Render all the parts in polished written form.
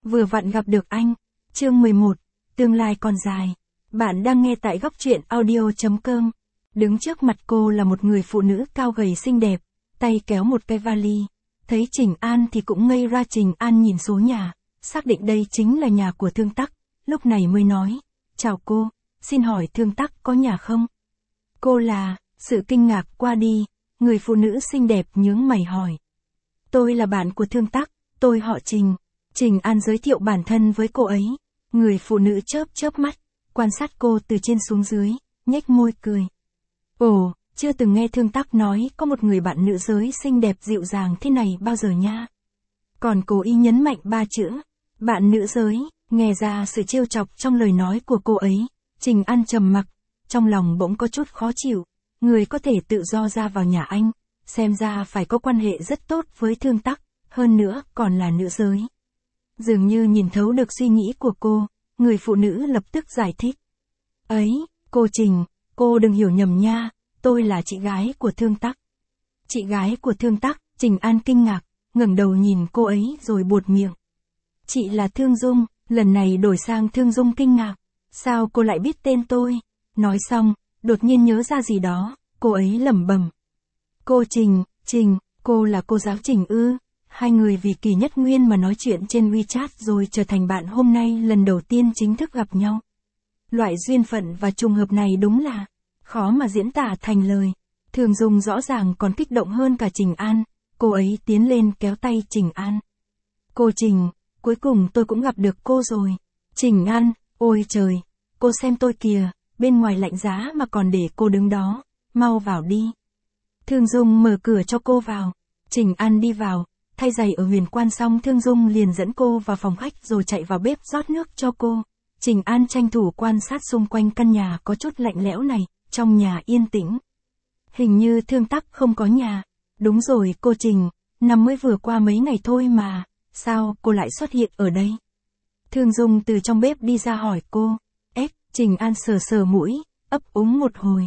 vừa vặn gặp được anh. Chương 11, tương lai còn dài. Bạn đang nghe tại góc truyện audio.com. Đứng trước mặt cô là một người phụ nữ cao gầy xinh đẹp, tay kéo một cái vali. Thấy Trình An thì cũng ngây ra. Trình An nhìn số nhà, xác định đây chính là nhà của Thương Tắc, lúc này mới nói, chào cô, xin hỏi Thương Tắc có nhà không? Cô là, sự kinh ngạc qua đi, người phụ nữ xinh đẹp nhướng mày hỏi. Tôi là bạn của Thương Tắc, tôi họ Trình. Trình An giới thiệu bản thân với cô ấy. Người phụ nữ chớp chớp mắt, quan sát cô từ trên xuống dưới, nhếch môi cười. Ồ, chưa từng nghe Thương Tắc nói có một người bạn nữ giới xinh đẹp dịu dàng thế này bao giờ nha. Còn cố ý nhấn mạnh 3 chữ, bạn nữ giới, nghe ra sự trêu chọc trong lời nói của cô ấy. Trình An trầm mặc, trong lòng bỗng có chút khó chịu. Người có thể tự do ra vào nhà anh, xem ra phải có quan hệ rất tốt với Thương Tắc, hơn nữa còn là nữ giới. Dường như nhìn thấu được suy nghĩ của cô, người phụ nữ lập tức giải thích. Ấy, cô Trình, cô đừng hiểu nhầm nha, tôi là chị gái của Thương Tắc. Chị gái của Thương Tắc, Trình An kinh ngạc, ngẩng đầu nhìn cô ấy rồi buột miệng. Chị là Thương Dung, lần này đổi sang Thương Dung kinh ngạc. Sao cô lại biết tên tôi? Nói xong, đột nhiên nhớ ra gì đó, cô ấy lẩm bẩm. Cô Trình, cô là cô giáo Trình ư? Hai người vì kỳ nhất nguyên mà nói chuyện trên WeChat rồi trở thành bạn, hôm nay lần đầu tiên chính thức gặp nhau. Loại duyên phận và trùng hợp này đúng là khó mà diễn tả thành lời. Thường Dung rõ ràng còn kích động hơn cả Trình An, cô ấy tiến lên kéo tay Trình An. Cô Trình, cuối cùng tôi cũng gặp được cô rồi. Trình An, ôi trời, cô xem tôi kìa, bên ngoài lạnh giá mà còn để cô đứng đó, mau vào đi. Thương Dung mở cửa cho cô vào. Trình An đi vào, thay giày ở Huyền Quan xong Thương Dung liền dẫn cô vào phòng khách rồi chạy vào bếp rót nước cho cô. Trình An tranh thủ quan sát xung quanh căn nhà có chút lạnh lẽo này, trong nhà yên tĩnh. Hình như Thương Tắc không có nhà. Đúng rồi cô Trình, năm mới vừa qua mấy ngày thôi mà, sao cô lại xuất hiện ở đây? Thương Dung từ trong bếp đi ra hỏi cô. Trình An sờ sờ mũi, ấp úng một hồi.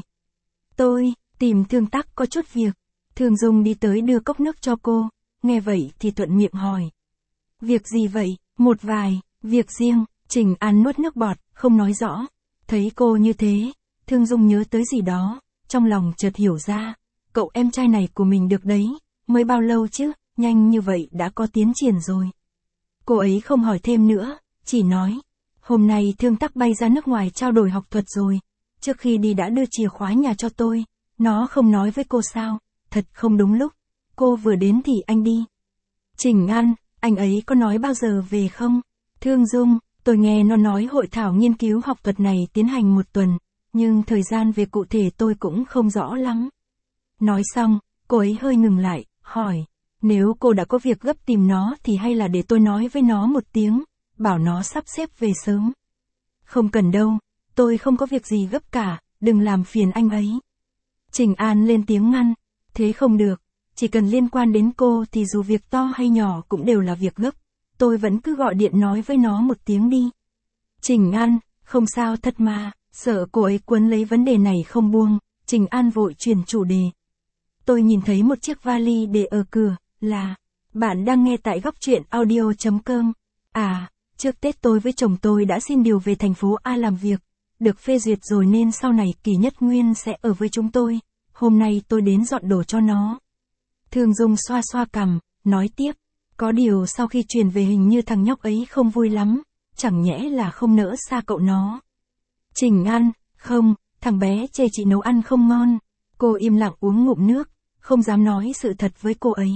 Tôi tìm Thương Tắc có chút việc. Thương Dung đi tới đưa cốc nước cho cô, nghe vậy thì thuận miệng hỏi. Việc gì vậy? Một vài, việc riêng. Trình An nuốt nước bọt, không nói rõ. Thấy cô như thế, Thương Dung nhớ tới gì đó, trong lòng chợt hiểu ra. Cậu em trai này của mình được đấy, mới bao lâu chứ, nhanh như vậy đã có tiến triển rồi. Cô ấy không hỏi thêm nữa, chỉ nói. Hôm nay Thương Tắc bay ra nước ngoài trao đổi học thuật rồi. Trước khi đi đã đưa chìa khóa nhà cho tôi. Nó không nói với cô sao? Thật không đúng lúc. Cô vừa đến thì anh đi. Trình An, anh ấy có nói bao giờ về không? Thương Dung, tôi nghe nó nói hội thảo nghiên cứu học thuật này tiến hành 1 tuần. Nhưng thời gian về cụ thể tôi cũng không rõ lắm. Nói xong, cô ấy hơi ngừng lại, hỏi. Nếu cô đã có việc gấp tìm nó thì hay là để tôi nói với nó một tiếng. Bảo nó sắp xếp về sớm. Không cần đâu, tôi không có việc gì gấp cả, đừng làm phiền anh ấy. Trình An lên tiếng ngăn, thế không được, chỉ cần liên quan đến cô thì dù việc to hay nhỏ cũng đều là việc gấp, tôi vẫn cứ gọi điện nói với nó một tiếng đi. Trình An, không sao thật mà, sợ cô ấy quấn lấy vấn đề này không buông, Trình An vội chuyển chủ đề. Tôi nhìn thấy một chiếc vali để ở cửa, là, bạn đang nghe tại góc truyện audio.com. À, trước Tết tôi với chồng tôi đã xin điều về thành phố A làm việc, được phê duyệt rồi nên sau này Kỳ Nhất Nguyên sẽ ở với chúng tôi, hôm nay tôi đến dọn đồ cho nó. Thương Dung xoa xoa cằm, nói tiếp, có điều sau khi chuyển về hình như thằng nhóc ấy không vui lắm, chẳng nhẽ là không nỡ xa cậu nó. Trình An, không, thằng bé chê chị nấu ăn không ngon, cô im lặng uống ngụm nước, không dám nói sự thật với cô ấy.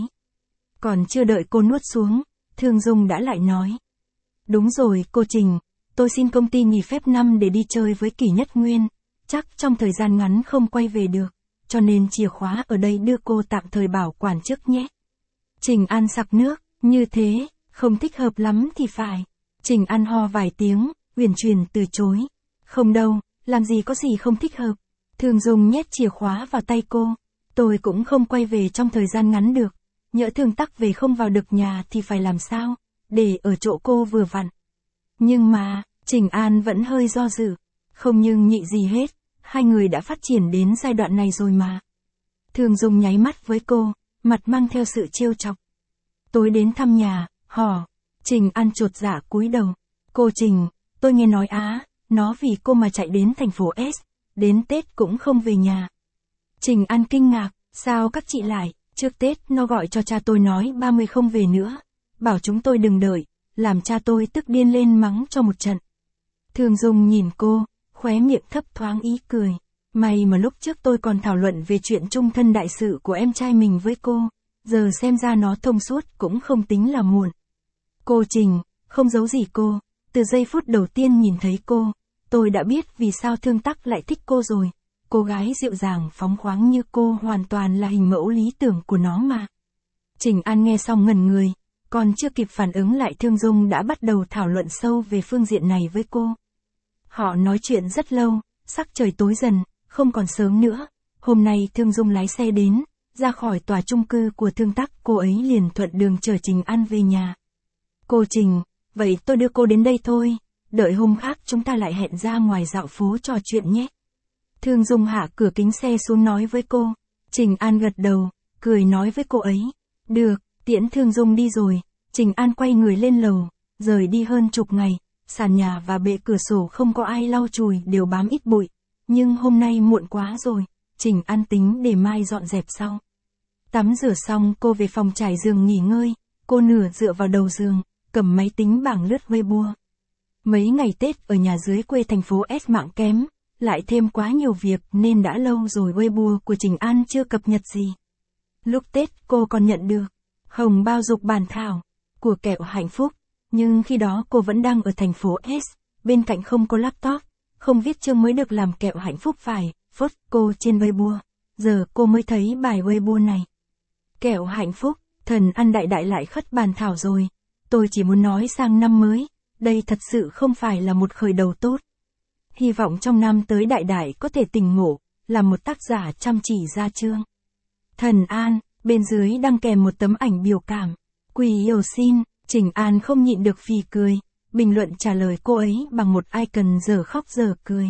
Còn chưa đợi cô nuốt xuống, Thương Dung đã lại nói. Đúng rồi cô Trình, tôi xin công ty nghỉ phép 5 để đi chơi với Kỳ Nhất Nguyên, chắc trong thời gian ngắn không quay về được, cho nên chìa khóa ở đây đưa cô tạm thời bảo quản trước nhé. Trình An sặc nước, như thế, không thích hợp lắm thì phải. Trình An ho vài tiếng, uyển chuyển từ chối. Không đâu, làm gì có gì không thích hợp. Thương Dung nhét chìa khóa vào tay cô, tôi cũng không quay về trong thời gian ngắn được, nhỡ Thương Tắc về không vào được nhà thì phải làm sao? Để ở chỗ cô vừa vặn. Nhưng mà, Trình An vẫn hơi do dự. Không nhưng nhị gì hết, hai người đã phát triển đến giai đoạn này rồi mà. Thương Dung nháy mắt với cô, mặt mang theo sự trêu chọc. Tối đến thăm nhà, hò. Trình An chột dạ cúi đầu. Cô Trình, tôi nghe nói nó vì cô mà chạy đến thành phố S, đến Tết cũng không về nhà. Trình An kinh ngạc, sao các chị lại, trước Tết nó gọi cho cha tôi nói 30 không về nữa, bảo chúng tôi đừng đợi, làm cha tôi tức điên lên mắng cho một trận. Thương Dung nhìn cô, khóe miệng thấp thoáng ý cười. May mà lúc trước tôi còn thảo luận về chuyện chung thân đại sự của em trai mình với cô, giờ xem ra nó thông suốt cũng không tính là muộn. Cô Trình, không giấu gì cô, từ giây phút đầu tiên nhìn thấy cô, tôi đã biết vì sao Thương Tắc lại thích cô rồi. Cô gái dịu dàng phóng khoáng như cô hoàn toàn là hình mẫu lý tưởng của nó mà. Trình An nghe xong ngẩn người, còn chưa kịp phản ứng lại Thương Dung đã bắt đầu thảo luận sâu về phương diện này với cô. Họ nói chuyện rất lâu, sắc trời tối dần, không còn sớm nữa. Hôm nay Thương Dung lái xe đến, ra khỏi tòa chung cư của Thương Tắc, cô ấy liền thuận đường chở Trình An về nhà. Cô Trình, vậy tôi đưa cô đến đây thôi, đợi hôm khác chúng ta lại hẹn ra ngoài dạo phố trò chuyện nhé. Thương Dung hạ cửa kính xe xuống nói với cô. Trình An gật đầu, cười nói với cô ấy. Được, tiễn Thương Dung đi rồi. Trình An quay người lên lầu, rời đi hơn chục ngày, sàn nhà và bệ cửa sổ không có ai lau chùi, đều bám ít bụi. Nhưng hôm nay muộn quá rồi, Trình An tính để mai dọn dẹp sau. Tắm rửa xong cô về phòng trải giường nghỉ ngơi, cô nửa dựa vào đầu giường, cầm máy tính bảng lướt Weibo. Mấy ngày Tết ở nhà dưới quê thành phố S mạng kém, lại thêm quá nhiều việc nên đã lâu rồi Weibo của Trình An chưa cập nhật gì. Lúc Tết cô còn nhận được hồng bao dục bản thảo của kẹo hạnh phúc, nhưng khi đó cô vẫn đang ở thành phố S, bên cạnh không có laptop, không viết chương mới được làm kẹo hạnh phúc phải, phốt cô trên Weibo. Giờ cô mới thấy bài Weibo này. Kẹo hạnh phúc, thần ăn đại đại lại khất bản thảo rồi. Tôi chỉ muốn nói sang năm mới, đây thật sự không phải là một khởi đầu tốt. Hy vọng trong năm tới đại đại có thể tỉnh ngộ, là một tác giả chăm chỉ ra chương. Thần An, bên dưới đăng kèm một tấm ảnh biểu cảm. Quỳ yêu xin, Trình An không nhịn được phì cười, bình luận trả lời cô ấy bằng một icon giờ khóc giờ cười.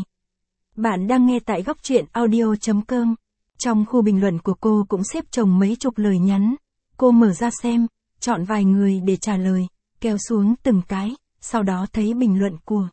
Bạn đang nghe tại góc truyện audio.com. Trong khu bình luận của cô cũng xếp chồng mấy chục lời nhắn. Cô mở ra xem, chọn vài người để trả lời, kéo xuống từng cái, sau đó thấy bình luận của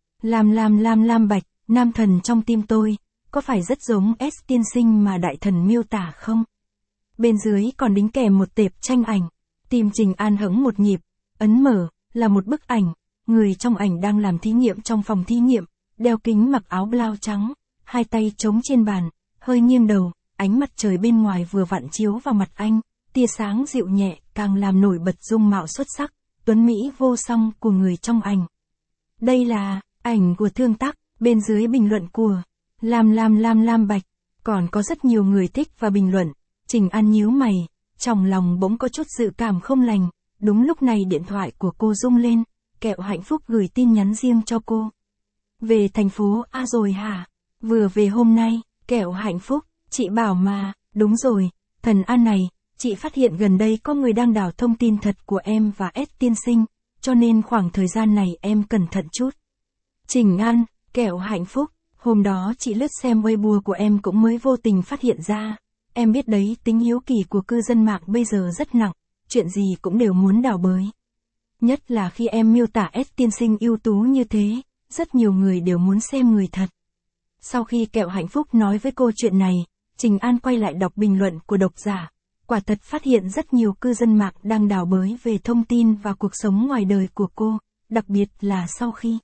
Lam Bạch, nam thần trong tim tôi, có phải rất giống S tiên sinh mà đại thần miêu tả không? Bên dưới còn đính kèm một tệp tranh ảnh. Tim Trình An hững một nhịp, ấn mở, là một bức ảnh, người trong ảnh đang làm thí nghiệm trong phòng thí nghiệm, đeo kính mặc áo blau trắng, hai tay chống trên bàn, hơi nghiêng đầu, ánh mặt trời bên ngoài vừa vặn chiếu vào mặt anh, tia sáng dịu nhẹ càng làm nổi bật dung mạo xuất sắc, tuấn mỹ vô song của người trong ảnh. Đây là ảnh của Thương Tắc, bên dưới bình luận của Lam Bạch, còn có rất nhiều người thích và bình luận. Trình An nhíu mày, trong lòng bỗng có chút dự cảm không lành. Đúng lúc này điện thoại của cô rung lên, kẹo hạnh phúc gửi tin nhắn riêng cho cô. Về thành phố A rồi hả? Vừa về hôm nay, kẹo hạnh phúc, chị bảo mà, đúng rồi, thần An này, chị phát hiện gần đây có người đang đào thông tin thật của em và S tiên sinh, cho nên khoảng thời gian này em cẩn thận chút. Trình An, kẹo hạnh phúc, hôm đó chị lướt xem Weibo của em cũng mới vô tình phát hiện ra. Em biết đấy, tính hiếu kỳ của cư dân mạng bây giờ rất nặng, chuyện gì cũng đều muốn đào bới. Nhất là khi em miêu tả S tiên sinh ưu tú như thế, rất nhiều người đều muốn xem người thật. Sau khi kẹo hạnh phúc nói với cô chuyện này, Trình An quay lại đọc bình luận của độc giả. Quả thật phát hiện rất nhiều cư dân mạng đang đào bới về thông tin và cuộc sống ngoài đời của cô, đặc biệt là sau khi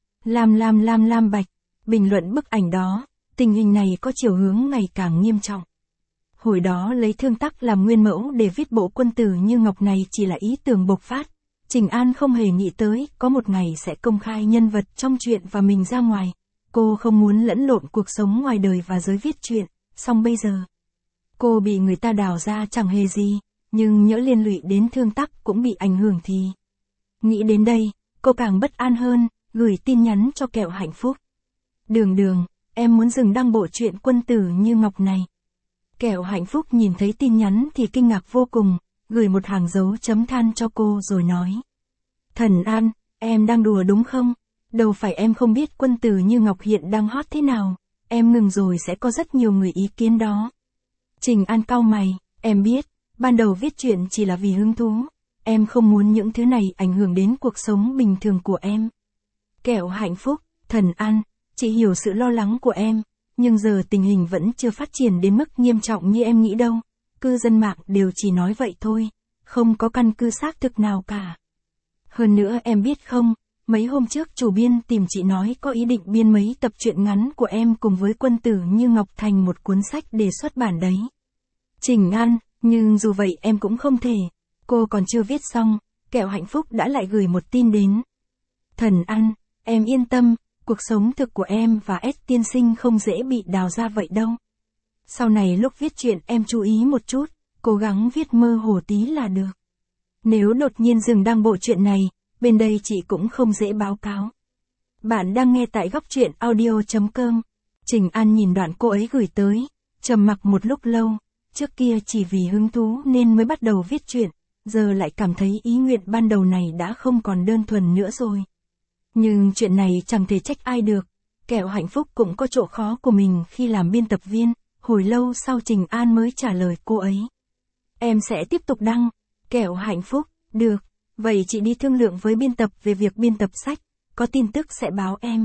Lam Bạch bình luận bức ảnh đó, tình hình này có chiều hướng ngày càng nghiêm trọng. Hồi đó lấy Thương Tắc làm nguyên mẫu để viết bộ quân tử như ngọc này chỉ là ý tưởng bộc phát. Trình An không hề nghĩ tới có một ngày sẽ công khai nhân vật trong truyện và mình ra ngoài. Cô không muốn lẫn lộn cuộc sống ngoài đời và giới viết truyện, song bây giờ cô bị người ta đào ra chẳng hề gì, nhưng nhỡ liên lụy đến Thương Tắc cũng bị ảnh hưởng thì. Nghĩ đến đây, cô càng bất an hơn, gửi tin nhắn cho kẹo hạnh phúc. Đường, em muốn dừng đăng bộ truyện quân tử như ngọc này. Kẹo hạnh phúc nhìn thấy tin nhắn thì kinh ngạc vô cùng, gửi một hàng dấu chấm than cho cô rồi nói. Thần An, em đang đùa đúng không? Đâu phải em không biết quân tử như ngọc hiện đang hot thế nào, em ngừng rồi sẽ có rất nhiều người ý kiến đó. Trình An cau mày, em biết, ban đầu viết truyện chỉ là vì hứng thú, Em không muốn những thứ này ảnh hưởng đến cuộc sống bình thường của em. Kẹo hạnh phúc, Thần An, chị hiểu sự lo lắng của em, nhưng giờ tình hình vẫn chưa phát triển đến mức nghiêm trọng như em nghĩ đâu. Cư dân mạng đều chỉ nói vậy thôi, không có căn cứ xác thực nào cả. Hơn nữa em biết không, mấy hôm trước chủ biên tìm chị nói có ý định biên mấy tập truyện ngắn của em cùng với Quân Tử Như Ngọc thành một cuốn sách để xuất bản đấy. Trình An, nhưng dù vậy em cũng không thể. Cô còn chưa viết xong, Kẹo hạnh phúc đã lại gửi một tin đến. Thần An, em yên tâm, cuộc sống thực của em và S tiên sinh không dễ bị đào ra vậy đâu. Sau này lúc viết truyện em chú ý một chút, cố gắng viết mơ hồ tí là được. Nếu đột nhiên dừng đăng bộ truyện này, bên đây chị cũng không dễ báo cáo. Bạn đang nghe tại góc truyện audio.com. Trình An nhìn đoạn cô ấy gửi tới, trầm mặc một lúc lâu, trước kia chỉ vì hứng thú nên mới bắt đầu viết truyện, giờ lại cảm thấy ý nguyện ban đầu này đã không còn đơn thuần nữa rồi. Nhưng chuyện này chẳng thể trách ai được, Kẹo hạnh phúc cũng có chỗ khó của mình khi làm biên tập viên, hồi lâu sau Trình An mới trả lời cô ấy. Em sẽ tiếp tục đăng, Kẹo hạnh phúc, được, vậy chị đi thương lượng với biên tập về việc biên tập sách, có tin tức sẽ báo em.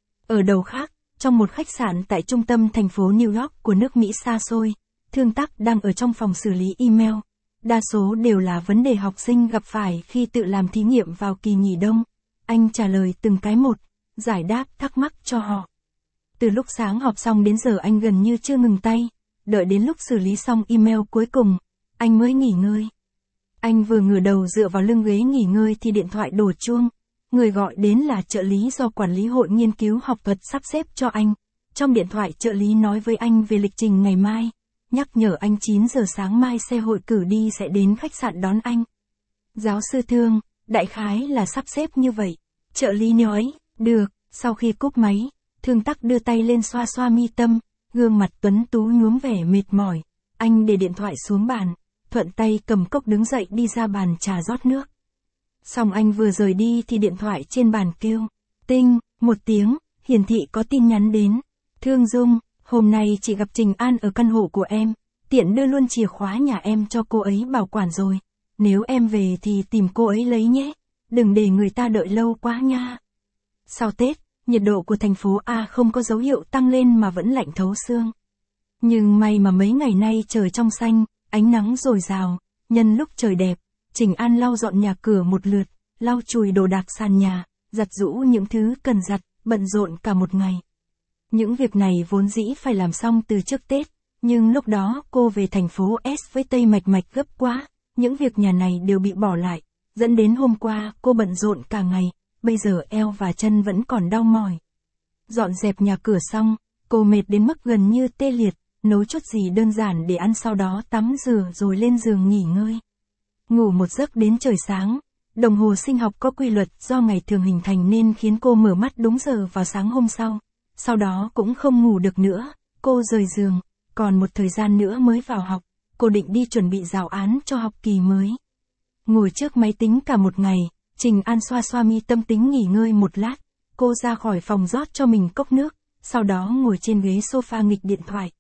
Ở đầu khác, trong một khách sạn tại trung tâm thành phố New York của nước Mỹ xa xôi, Thương Tắc đang ở trong phòng xử lý email. Đa số đều là vấn đề học sinh gặp phải khi tự làm thí nghiệm vào kỳ nghỉ đông. Anh trả lời từng cái một, giải đáp thắc mắc cho họ. Từ lúc sáng họp xong đến giờ anh gần như chưa ngừng tay, đợi đến lúc xử lý xong email cuối cùng, anh mới nghỉ ngơi. Anh vừa ngửa đầu dựa vào lưng ghế nghỉ ngơi thì điện thoại đổ chuông. Người gọi đến là trợ lý do quản lý hội nghiên cứu học thuật sắp xếp cho anh. Trong điện thoại trợ lý nói với anh về lịch trình ngày mai, nhắc nhở anh 9 giờ sáng mai xe hội cử đi sẽ đến khách sạn đón anh. Giáo sư Thương, đại khái là sắp xếp như vậy. Trợ lý nói, được, sau khi cúp máy, Thương Tắc đưa tay lên xoa xoa mi tâm, gương mặt tuấn tú nhuốm vẻ mệt mỏi. Anh để điện thoại xuống bàn, thuận tay cầm cốc đứng dậy đi ra bàn trà rót nước. Xong anh vừa rời đi thì điện thoại trên bàn kêu, tinh, một tiếng, hiển thị có tin nhắn đến. Thương Dung, hôm nay chị gặp Trình An ở căn hộ của em, tiện đưa luôn chìa khóa nhà em cho cô ấy bảo quản rồi. Nếu em về thì tìm cô ấy lấy nhé, đừng để người ta đợi lâu quá nha. Sau Tết, nhiệt độ của thành phố A không có dấu hiệu tăng lên mà vẫn lạnh thấu xương. Nhưng may mà mấy ngày nay trời trong xanh, ánh nắng dồi dào, nhân lúc trời đẹp, Trình An lau dọn nhà cửa một lượt, lau chùi đồ đạc sàn nhà, giặt giũ những thứ cần giặt, bận rộn cả một ngày. Những việc này vốn dĩ phải làm xong từ trước Tết, nhưng lúc đó cô về thành phố S với Tây Mạch Mạch gấp quá, những việc nhà này đều bị bỏ lại, dẫn đến hôm qua cô bận rộn cả ngày, bây giờ eo và chân vẫn còn đau mỏi. Dọn dẹp nhà cửa xong, cô mệt đến mức gần như tê liệt, nấu chút gì đơn giản để ăn sau đó tắm rửa rồi lên giường nghỉ ngơi. Ngủ một giấc đến trời sáng, đồng hồ sinh học có quy luật do ngày thường hình thành nên khiến cô mở mắt đúng giờ vào sáng hôm sau đó cũng không ngủ được nữa, cô rời giường, còn một thời gian nữa mới vào học, cô định đi chuẩn bị giáo án cho học kỳ mới. Ngồi trước máy tính cả một ngày, Trình An xoa xoa mi tâm tính nghỉ ngơi một lát, cô ra khỏi phòng rót cho mình cốc nước, sau đó ngồi trên ghế sofa nghịch điện thoại.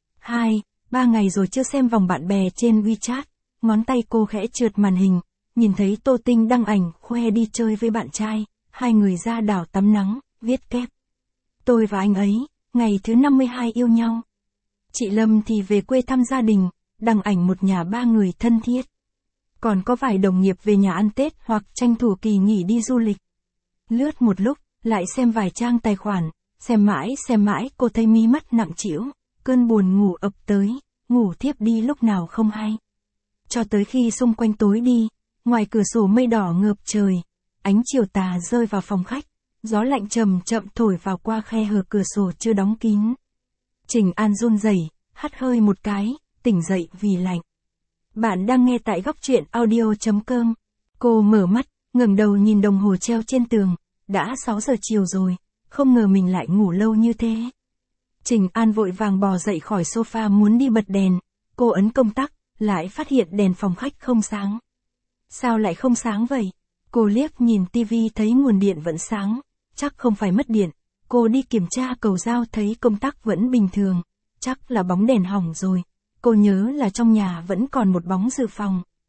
2-3 ngày rồi chưa xem vòng bạn bè trên WeChat, ngón tay cô khẽ trượt màn hình, nhìn thấy Tô Tinh đăng ảnh khoe đi chơi với bạn trai, hai người ra đảo tắm nắng, viết kép. Tôi và anh ấy, ngày thứ 52 yêu nhau. Chị Lâm thì về quê thăm gia đình, đăng ảnh một nhà ba người thân thiết. Còn có vài đồng nghiệp về nhà ăn Tết hoặc tranh thủ kỳ nghỉ đi du lịch. Lướt một lúc, lại xem vài trang tài khoản, xem mãi cô thấy mí mắt nặng trĩu, cơn buồn ngủ ập tới, ngủ thiếp đi lúc nào không hay. Cho tới khi xung quanh tối đi, ngoài cửa sổ mây đỏ ngợp trời, ánh chiều tà rơi vào phòng khách, gió lạnh chậm chậm thổi vào qua khe hở cửa sổ chưa đóng kín. Trình An run rẩy, hắt hơi một cái, tỉnh dậy vì lạnh. Bạn đang nghe tại góc truyện audio.com. Cô mở mắt, ngẩng đầu nhìn đồng hồ treo trên tường, đã 6 giờ chiều rồi, không ngờ mình lại ngủ lâu như thế. Trình An vội vàng bò dậy khỏi sofa muốn đi bật đèn, cô ấn công tắc, lại phát hiện đèn phòng khách không sáng. Sao lại không sáng vậy? Cô liếc nhìn tivi thấy nguồn điện vẫn sáng, chắc không phải mất điện. Cô đi kiểm tra cầu dao thấy công tắc vẫn bình thường, chắc là bóng đèn hỏng rồi. Cô nhớ là trong nhà vẫn còn một bóng dự phòng.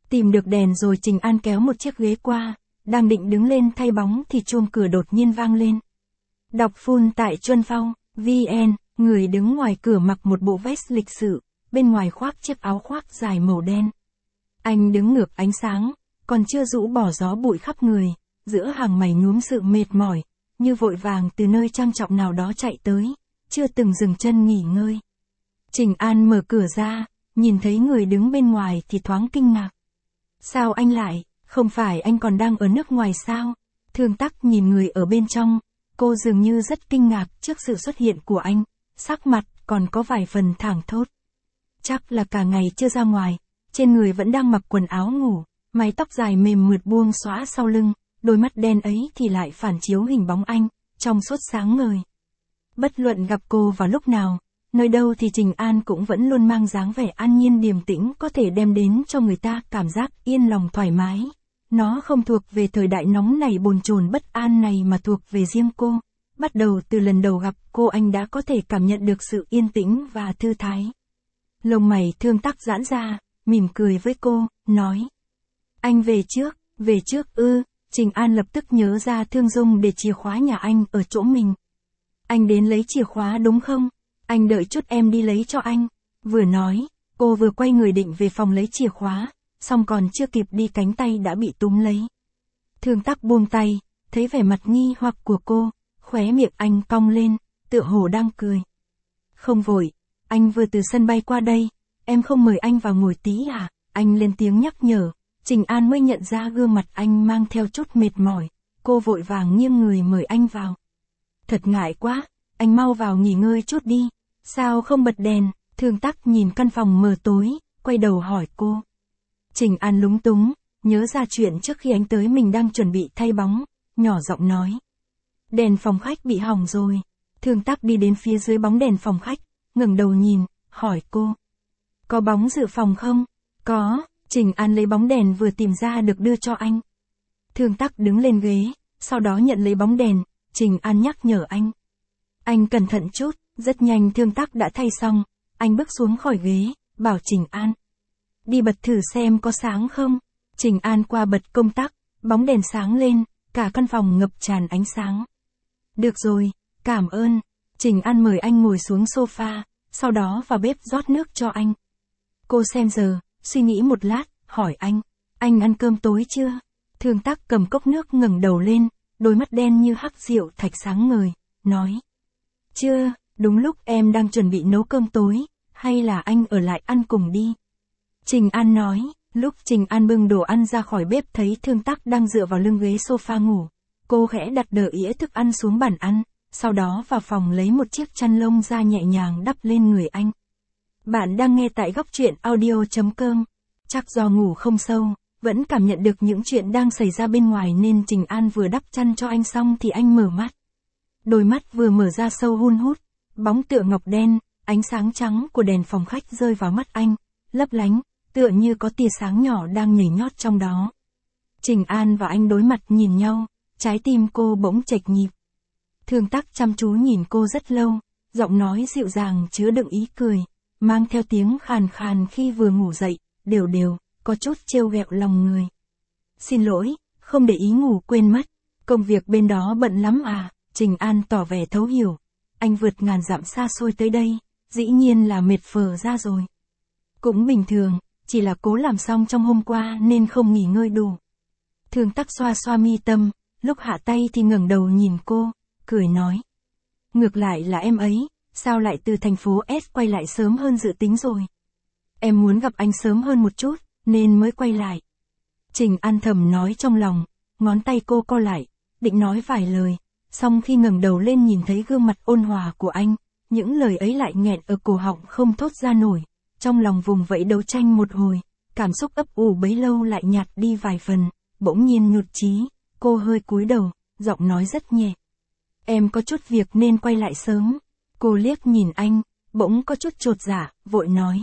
Tìm được đèn rồi Trình An kéo một chiếc ghế qua, đang định đứng lên thay bóng thì chuông cửa đột nhiên vang lên. Đọc full tại Chuân Phong, VN, người đứng ngoài cửa mặc một bộ vest lịch sự, bên ngoài khoác chiếc áo khoác dài màu đen. Anh đứng ngược ánh sáng, còn chưa rũ bỏ gió bụi khắp người, giữa hàng mày nhuốm sự mệt mỏi, như vội vàng từ nơi trang trọng nào đó chạy tới, chưa từng dừng chân nghỉ ngơi. Trình An mở cửa ra, nhìn thấy người đứng bên ngoài thì thoáng kinh ngạc. Sao anh lại, không phải anh còn đang ở nước ngoài sao? Thương Tắc nhìn người ở bên trong, cô dường như rất kinh ngạc trước sự xuất hiện của anh, sắc mặt còn có vài phần thảng thốt. Chắc là cả ngày chưa ra ngoài, trên người vẫn đang mặc quần áo ngủ, mái tóc dài mềm mượt buông xõa sau lưng, đôi mắt đen ấy thì lại phản chiếu hình bóng anh, trong suốt sáng ngời. Bất luận gặp cô vào lúc nào, nơi đâu thì Trình An cũng vẫn luôn mang dáng vẻ an nhiên điềm tĩnh có thể đem đến cho người ta cảm giác yên lòng thoải mái. Nó không thuộc về thời đại nóng nảy bồn chồn bất an này mà thuộc về riêng cô. Bắt đầu từ lần đầu gặp cô anh đã có thể cảm nhận được sự yên tĩnh và thư thái. Lông mày Thương Tắc giãn ra, mỉm cười với cô, nói. Anh về trước ư. Trình An lập tức nhớ ra Thương Dung để chìa khóa nhà anh ở chỗ mình. Anh đến lấy chìa khóa đúng không? Anh đợi chút em đi lấy cho anh. Vừa nói, cô vừa quay người định về phòng lấy chìa khóa, xong còn chưa kịp đi cánh tay đã bị túm lấy. Thương Tắc buông tay, thấy vẻ mặt nghi hoặc của cô, khóe miệng anh cong lên, tựa hồ đang cười. Không vội, anh vừa từ sân bay qua đây, em không mời anh vào ngồi tí à? Anh lên tiếng nhắc nhở, Trình An mới nhận ra gương mặt anh mang theo chút mệt mỏi, cô vội vàng nghiêng người mời anh vào. Thật ngại quá, anh mau vào nghỉ ngơi chút đi, sao không bật đèn? Thương Tắc nhìn căn phòng mờ tối, quay đầu hỏi cô. Trình An lúng túng, nhớ ra chuyện trước khi anh tới mình đang chuẩn bị thay bóng, nhỏ giọng nói. Đèn phòng khách bị hỏng rồi. Thương Tắc đi đến phía dưới bóng đèn phòng khách, ngẩng đầu nhìn, hỏi cô. Có bóng dự phòng không? Có. Trình An lấy bóng đèn vừa tìm ra được đưa cho anh. Thương Tắc đứng lên ghế, sau đó nhận lấy bóng đèn, Trình An nhắc nhở anh. Anh cẩn thận chút, rất nhanh Thương Tắc đã thay xong, anh bước xuống khỏi ghế, bảo Trình An. Đi bật thử xem có sáng không? Trình An qua bật công tắc, bóng đèn sáng lên, cả căn phòng ngập tràn ánh sáng. Được rồi, cảm ơn. Trình An mời anh ngồi xuống sofa, sau đó vào bếp rót nước cho anh. Cô xem giờ, suy nghĩ một lát, hỏi anh ăn cơm tối chưa? Thương Tắc cầm cốc nước ngẩng đầu lên, đôi mắt đen như hắc rượu thạch sáng ngời, nói. Chưa, đúng lúc em đang chuẩn bị nấu cơm tối, hay là anh ở lại ăn cùng đi? Trình An nói, lúc Trình An bưng đồ ăn ra khỏi bếp thấy Thương Tắc đang dựa vào lưng ghế sofa ngủ. Cô khẽ đặt đỡ ĩa thức ăn xuống bàn ăn, sau đó vào phòng lấy một chiếc chăn lông ra nhẹ nhàng đắp lên người anh. Bạn đang nghe tại góc truyện audio.com. Chắc do ngủ không sâu, vẫn cảm nhận được những chuyện đang xảy ra bên ngoài nên Trình An vừa đắp chăn cho anh xong thì anh mở mắt. Đôi mắt vừa mở ra sâu hun hút, bóng tựa ngọc đen, ánh sáng trắng của đèn phòng khách rơi vào mắt anh, lấp lánh, tựa như có tia sáng nhỏ đang nhảy nhót trong đó. Trình An và anh đối mặt nhìn nhau, trái tim cô bỗng chệch nhịp. Thương Tắc chăm chú nhìn cô rất lâu, giọng nói dịu dàng chứa đựng ý cười, mang theo tiếng khàn khàn khi vừa ngủ dậy, đều đều, có chút trêu ghẹo lòng người. Xin lỗi, không để ý ngủ quên mất, công việc bên đó bận lắm à? Trình An tỏ vẻ thấu hiểu, anh vượt ngàn dặm xa xôi tới đây, dĩ nhiên là mệt phờ ra rồi. Cũng bình thường, chỉ là cố làm xong trong hôm qua nên không nghỉ ngơi đủ. Thương Tắc xoa xoa mi tâm, lúc hạ tay thì ngẩng đầu nhìn cô, cười nói. Ngược lại là em ấy, sao lại từ thành phố S quay lại sớm hơn dự tính rồi? Em muốn gặp anh sớm hơn một chút, nên mới quay lại. Trình An thầm nói trong lòng, ngón tay cô co lại, định nói vài lời, song khi ngẩng đầu lên nhìn thấy gương mặt ôn hòa của anh, những lời ấy lại nghẹn ở cổ họng không thốt ra nổi, trong lòng vùng vẫy đấu tranh một hồi, cảm xúc ấp ủ bấy lâu lại nhạt đi vài phần, bỗng nhiên nhụt chí, cô hơi cúi đầu, giọng nói rất nhẹ. Em có chút việc nên quay lại sớm. Cô liếc nhìn anh, bỗng có chút chột dạ, vội nói.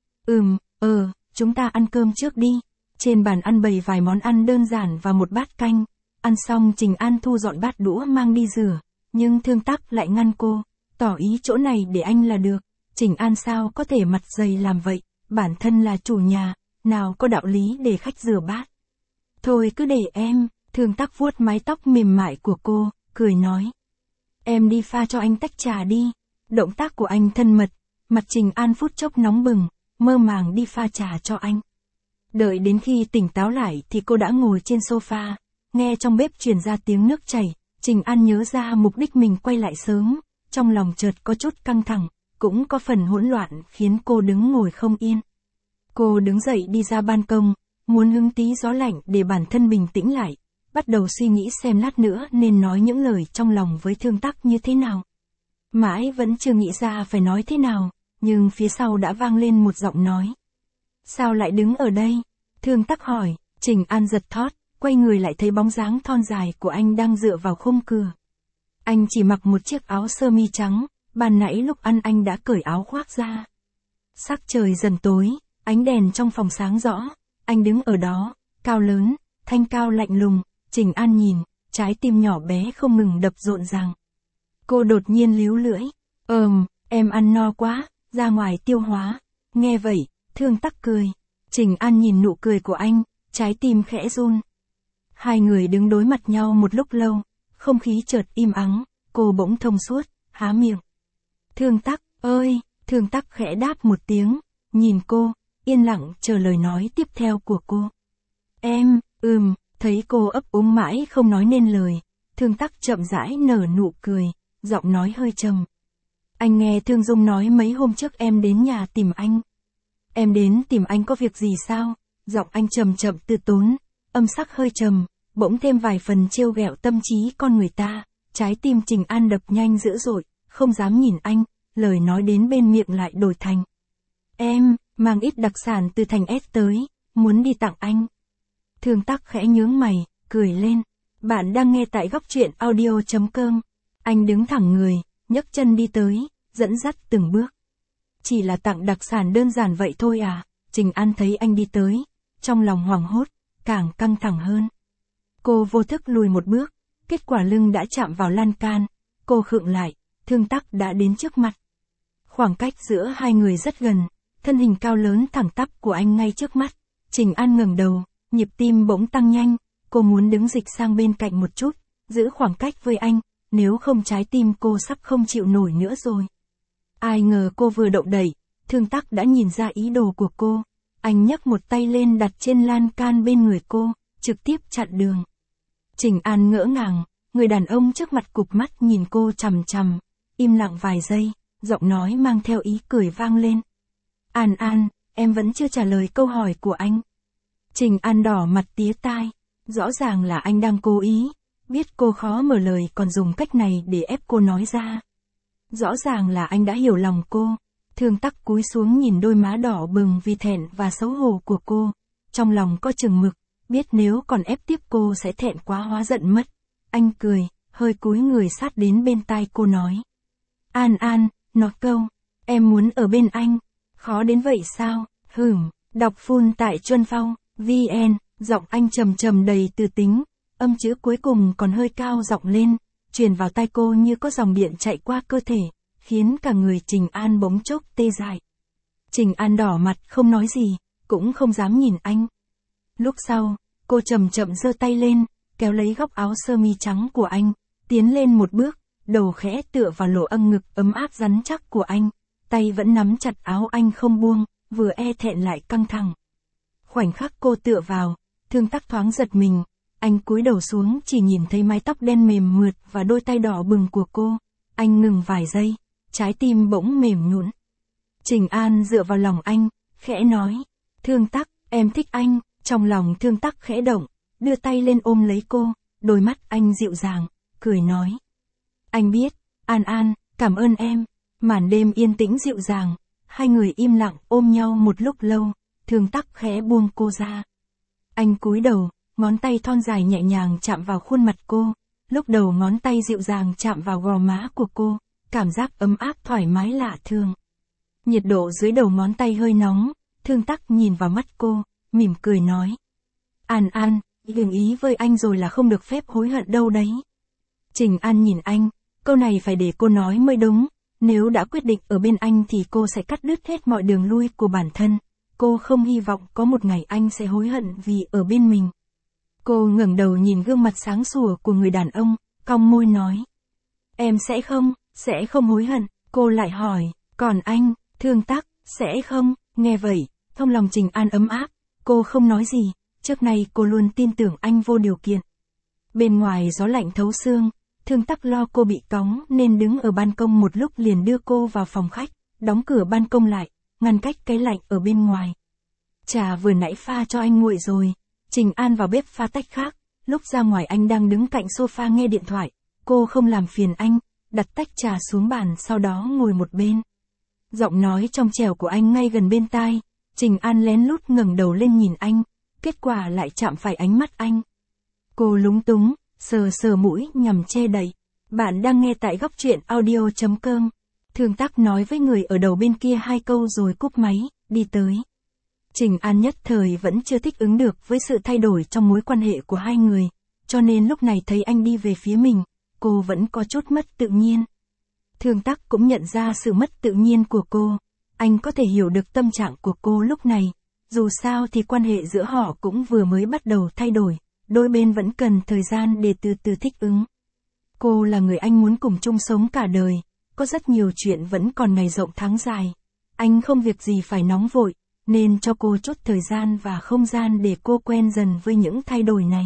Chúng ta ăn cơm trước đi. Trên bàn ăn bày vài món ăn đơn giản và một bát canh. Ăn xong Trình An thu dọn bát đũa mang đi rửa, nhưng Thương Tắc lại ngăn cô, tỏ ý chỗ này để anh là được. Trình An sao có thể mặt dày làm vậy, bản thân là chủ nhà, nào có đạo lý để khách rửa bát. Thôi cứ để em, Thương Tắc vuốt mái tóc mềm mại của cô, cười nói. Em đi pha cho anh tách trà đi. Động tác của anh thân mật, mặt Trình An phút chốc nóng bừng, mơ màng đi pha trà cho anh. Đợi đến khi tỉnh táo lại thì cô đã ngồi trên sofa, nghe trong bếp truyền ra tiếng nước chảy, Trình An nhớ ra mục đích mình quay lại sớm, trong lòng chợt có chút căng thẳng, cũng có phần hỗn loạn khiến cô đứng ngồi không yên. Cô đứng dậy đi ra ban công, muốn hứng tí gió lạnh để bản thân bình tĩnh lại, bắt đầu suy nghĩ xem lát nữa nên nói những lời trong lòng với Thương Tắc như thế nào. Mãi vẫn chưa nghĩ ra phải nói thế nào, nhưng phía sau đã vang lên một giọng nói. Sao lại đứng ở đây? Thương Tắc hỏi, Trình An giật thót, quay người lại thấy bóng dáng thon dài của anh đang dựa vào khung cửa. Anh chỉ mặc một chiếc áo sơ mi trắng, ban nãy lúc ăn anh đã cởi áo khoác ra. Sắc trời dần tối, ánh đèn trong phòng sáng rõ, anh đứng ở đó, cao lớn, thanh cao lạnh lùng, Trình An nhìn, trái tim nhỏ bé không ngừng đập rộn ràng. Cô đột nhiên líu lưỡi, em ăn no quá, ra ngoài tiêu hóa. Nghe vậy, Thương Tắc cười. Trình An nhìn nụ cười của anh, trái tim khẽ run. Hai người đứng đối mặt nhau một lúc lâu, không khí chợt im ắng, cô bỗng thông suốt, há miệng. Thương Tắc, ơi, Thương Tắc khẽ đáp một tiếng, nhìn cô, yên lặng chờ lời nói tiếp theo của cô. Em, thấy cô ấp úng mãi không nói nên lời, Thương Tắc chậm rãi nở nụ cười, giọng nói hơi trầm. Anh nghe Thương Dung nói mấy hôm trước em đến nhà tìm anh. Em đến tìm anh có việc gì sao? Giọng anh chậm chậm từ tốn, âm sắc hơi trầm, bỗng thêm vài phần trêu ghẹo tâm trí con người ta. Trái tim Trình An đập nhanh dữ dội, không dám nhìn anh, lời nói đến bên miệng lại đổi thành. Em, mang ít đặc sản từ thành S tới, muốn đi tặng anh. Thương Tắc khẽ nhướng mày, cười lên. Bạn đang nghe tại góc truyện audio.com. Anh đứng thẳng người, nhấc chân đi tới, dẫn dắt từng bước. Chỉ là tặng đặc sản đơn giản vậy thôi à? Trình An thấy anh đi tới, trong lòng hoảng hốt, càng căng thẳng hơn. Cô vô thức lùi một bước, kết quả lưng đã chạm vào lan can, cô khựng lại, Thương Tắc đã đến trước mặt. Khoảng cách giữa hai người rất gần, thân hình cao lớn thẳng tắp của anh ngay trước mắt. Trình An ngẩng đầu, nhịp tim bỗng tăng nhanh, cô muốn đứng dịch sang bên cạnh một chút, giữ khoảng cách với anh, nếu không trái tim cô sắp không chịu nổi nữa rồi. Ai ngờ cô vừa động đẩy, Thương Tắc đã nhìn ra ý đồ của cô. Anh nhấc một tay lên đặt trên lan can bên người cô, trực tiếp chặn đường. Trình An ngỡ ngàng, người đàn ông trước mặt cụp mắt nhìn cô chằm chằm, im lặng vài giây, giọng nói mang theo ý cười vang lên. An, em vẫn chưa trả lời câu hỏi của anh. Trình An đỏ mặt tía tai, rõ ràng là anh đang cố ý, biết cô khó mở lời còn dùng cách này để ép cô nói ra. Rõ ràng là anh đã hiểu lòng cô. Thương Tắc cúi xuống nhìn đôi má đỏ bừng vì thẹn và xấu hổ của cô. Trong lòng có chừng mực, biết nếu còn ép tiếp cô sẽ thẹn quá hóa giận mất. Anh cười, hơi cúi người sát đến bên tai cô nói. An, nói câu, em muốn ở bên anh. Khó đến vậy sao? Đọc full tại Chuân Phong, VN, giọng anh trầm trầm đầy từ tính, âm chữ cuối cùng còn hơi cao giọng lên, truyền vào tai cô như có dòng điện chạy qua cơ thể, khiến cả người Trình An bỗng chốc tê dại. Trình An đỏ mặt không nói gì, cũng không dám nhìn anh. Lúc sau, cô chậm chậm giơ tay lên, kéo lấy góc áo sơ mi trắng của anh, tiến lên một bước, đầu khẽ tựa vào lỗ âng ngực ấm áp rắn chắc của anh, tay vẫn nắm chặt áo anh không buông, vừa e thẹn lại căng thẳng. Khoảnh khắc cô tựa vào, Thương Tắc thoáng giật mình, anh cúi đầu xuống chỉ nhìn thấy mái tóc đen mềm mượt và đôi tay đỏ bừng của cô. Anh ngừng vài giây, trái tim bỗng mềm nhũn. Trình An dựa vào lòng anh, khẽ nói, Thương Tắc, em thích anh. Trong lòng Thương Tắc khẽ động, đưa tay lên ôm lấy cô, đôi mắt anh dịu dàng, cười nói. Anh biết, An, cảm ơn em. Màn đêm yên tĩnh dịu dàng, hai người im lặng ôm nhau một lúc lâu, Thương Tắc khẽ buông cô ra. Anh cúi đầu, ngón tay thon dài nhẹ nhàng chạm vào khuôn mặt cô, lúc đầu ngón tay dịu dàng chạm vào gò má của cô, cảm giác ấm áp thoải mái lạ thường. Nhiệt độ dưới đầu ngón tay hơi nóng, Thương Tắc nhìn vào mắt cô, mỉm cười nói. An, đừng ý với anh rồi là không được phép hối hận đâu đấy. Trình An nhìn anh, câu này phải để cô nói mới đúng, nếu đã quyết định ở bên anh thì cô sẽ cắt đứt hết mọi đường lui của bản thân. cô không hy vọng có một ngày anh sẽ hối hận vì ở bên mình. Cô ngẩng đầu nhìn gương mặt sáng sủa của người đàn ông, cong môi nói. Em sẽ không hối hận, cô lại hỏi, còn anh, Thương Tắc, sẽ không, nghe vậy, trong lòng Trình An ấm áp, cô không nói gì, trước nay cô luôn tin tưởng anh vô điều kiện. Bên ngoài gió lạnh thấu xương, Thương Tắc lo cô bị cóng nên đứng ở ban công một lúc liền đưa cô vào phòng khách, đóng cửa ban công lại, ngăn cách cái lạnh ở bên ngoài. Trà vừa nãy pha cho anh nguội rồi, Trình An vào bếp pha tách khác, lúc ra ngoài anh đang đứng cạnh sofa nghe điện thoại, cô không làm phiền anh, đặt tách trà xuống bàn sau đó ngồi một bên. Giọng nói trong trẻo của anh ngay gần bên tai, Trình An lén lút ngẩng đầu lên nhìn anh, kết quả lại chạm phải ánh mắt anh. Cô lúng túng, sờ sờ mũi nhằm che đậy. Bạn đang nghe tại góc truyện audio.com. Thương Tắc nói với người ở đầu bên kia 2 câu rồi cúp máy, đi tới. Trình An nhất thời vẫn chưa thích ứng được với sự thay đổi trong mối quan hệ của hai người, cho nên lúc này thấy anh đi về phía mình, cô vẫn có chút mất tự nhiên. Thương Tắc cũng nhận ra sự mất tự nhiên của cô, anh có thể hiểu được tâm trạng của cô lúc này, dù sao thì quan hệ giữa họ cũng vừa mới bắt đầu thay đổi, đôi bên vẫn cần thời gian để từ từ thích ứng. Cô là người anh muốn cùng chung sống cả đời, có rất nhiều chuyện vẫn còn ngày rộng tháng dài. Anh không việc gì phải nóng vội, nên cho cô chút thời gian và không gian để cô quen dần với những thay đổi này.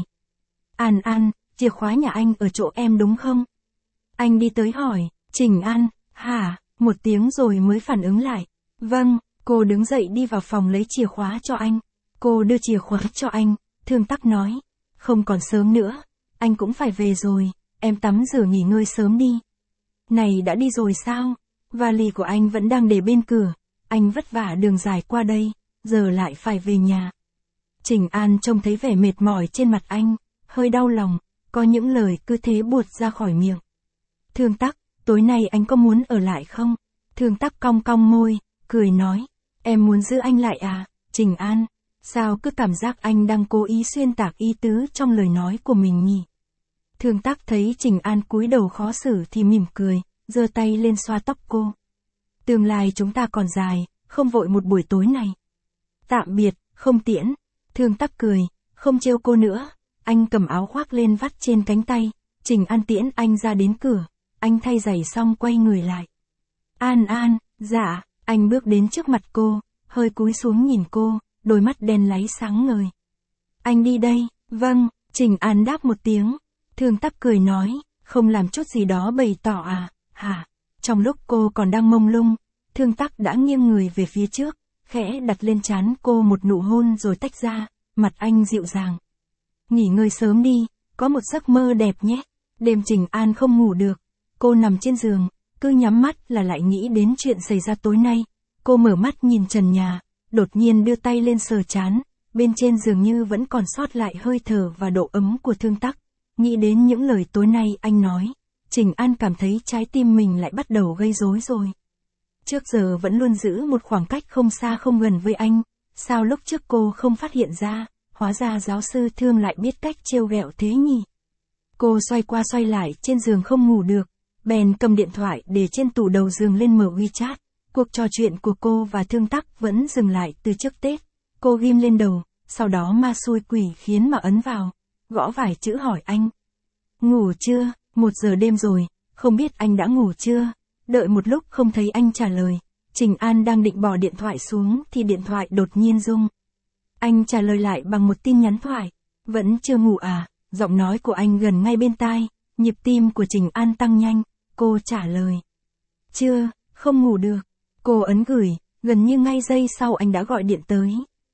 An, chìa khóa nhà anh ở chỗ em đúng không? Anh đi tới hỏi, Trình An, hả, một tiếng rồi mới phản ứng lại. Vâng, cô đứng dậy đi vào phòng lấy chìa khóa cho anh. Cô đưa chìa khóa cho anh, Thương Tắc nói, không còn sớm nữa, anh cũng phải về rồi, em tắm rửa nghỉ ngơi sớm đi. Này đã đi rồi sao? Vali của anh vẫn đang để bên cửa, anh vất vả đường dài qua đây, giờ lại phải về nhà. Trình An trông thấy vẻ mệt mỏi trên mặt anh, hơi đau lòng, có những lời cứ thế buột ra khỏi miệng. Thương Tắc, tối nay anh có muốn ở lại không? Thương Tắc cong cong môi, cười nói, em muốn giữ anh lại à, Trình An, sao cứ cảm giác anh đang cố ý xuyên tạc ý tứ trong lời nói của mình nhỉ? Thương Tắc thấy Trình An cúi đầu khó xử thì mỉm cười, giơ tay lên xoa tóc cô. Tương lai chúng ta còn dài, không vội một buổi tối này. Tạm biệt, không tiễn. Thương Tắc cười, không trêu cô nữa. Anh cầm áo khoác lên vắt trên cánh tay, Trình An tiễn anh ra đến cửa. Anh thay giày xong quay người lại. An, dạ, anh bước đến trước mặt cô, hơi cúi xuống nhìn cô, đôi mắt đen láy sáng ngời. Anh đi đây, vâng, Trình An đáp một tiếng. Thương Tắc cười nói, không làm chút gì đó bày tỏ à, hả? Trong lúc cô còn đang mông lung, Thương Tắc đã nghiêng người về phía trước, khẽ đặt lên trán cô một nụ hôn rồi tách ra, mặt anh dịu dàng. Nghỉ ngơi sớm đi, có một giấc mơ đẹp nhé. Đêm Trình An không ngủ được, cô nằm trên giường, cứ nhắm mắt là lại nghĩ đến chuyện xảy ra tối nay. Cô mở mắt nhìn trần nhà, đột nhiên đưa tay lên sờ trán, bên trên dường như vẫn còn sót lại hơi thở và độ ấm của Thương Tắc. Nghĩ đến những lời tối nay anh nói, Trình An cảm thấy trái tim mình lại bắt đầu gây rối rồi. Trước giờ vẫn luôn giữ một khoảng cách không xa không gần với anh, sao lúc trước cô không phát hiện ra, hóa ra giáo sư Thương lại biết cách trêu ghẹo thế nhỉ? Cô xoay qua xoay lại trên giường không ngủ được, bèn cầm điện thoại để trên tủ đầu giường lên mở WeChat. Cuộc trò chuyện của cô và Thương Tắc vẫn dừng lại từ trước Tết. Cô ghim lên đầu, sau đó ma xui quỷ khiến mà ấn vào, gõ vài chữ hỏi anh. Ngủ chưa? 1 giờ đêm rồi, không biết anh đã ngủ chưa? Đợi một lúc không thấy anh trả lời. Trình An đang định bỏ điện thoại xuống thì điện thoại đột nhiên rung. Anh trả lời lại bằng một tin nhắn thoại. Vẫn chưa ngủ à? Giọng nói của anh gần ngay bên tai, nhịp tim của Trình An tăng nhanh. Cô trả lời. Chưa, không ngủ được. Cô ấn gửi, gần như ngay giây sau anh đã gọi điện tới.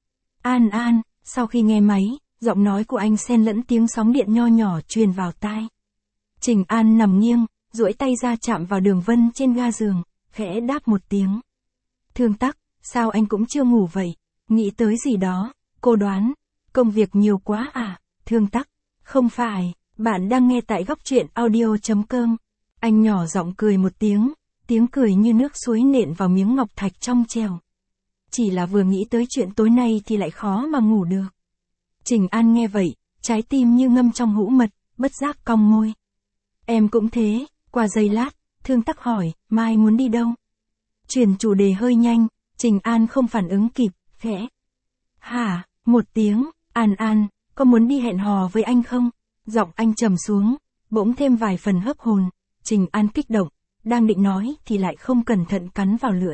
An, sau khi nghe máy, giọng nói của anh xen lẫn tiếng sóng điện nho nhỏ truyền vào tai. Trình An nằm nghiêng, duỗi tay ra chạm vào đường vân trên ga giường, khẽ đáp một tiếng. Thương Tắc, sao anh cũng chưa ngủ vậy? Nghĩ tới gì đó, cô đoán. Công việc nhiều quá à? Thương Tắc, không phải, bạn đang nghe tại góc truyện audio.com. Anh nhỏ giọng cười một tiếng cười như nước suối nện vào miếng ngọc thạch trong treo. Chỉ là vừa nghĩ tới chuyện tối nay thì lại khó mà ngủ được. Trình An nghe vậy, trái tim như ngâm trong hũ mật, bất giác cong môi. Em cũng thế. Qua giây lát, Thương Tắc hỏi, mai muốn đi đâu? Chuyển chủ đề hơi nhanh, Trình An không phản ứng kịp, khẽ. Hả, một tiếng, An, có muốn đi hẹn hò với anh không? Giọng anh trầm xuống, bỗng thêm vài phần hớp hồn. Trình An kích động, đang định nói thì lại không cẩn thận cắn vào lưỡi.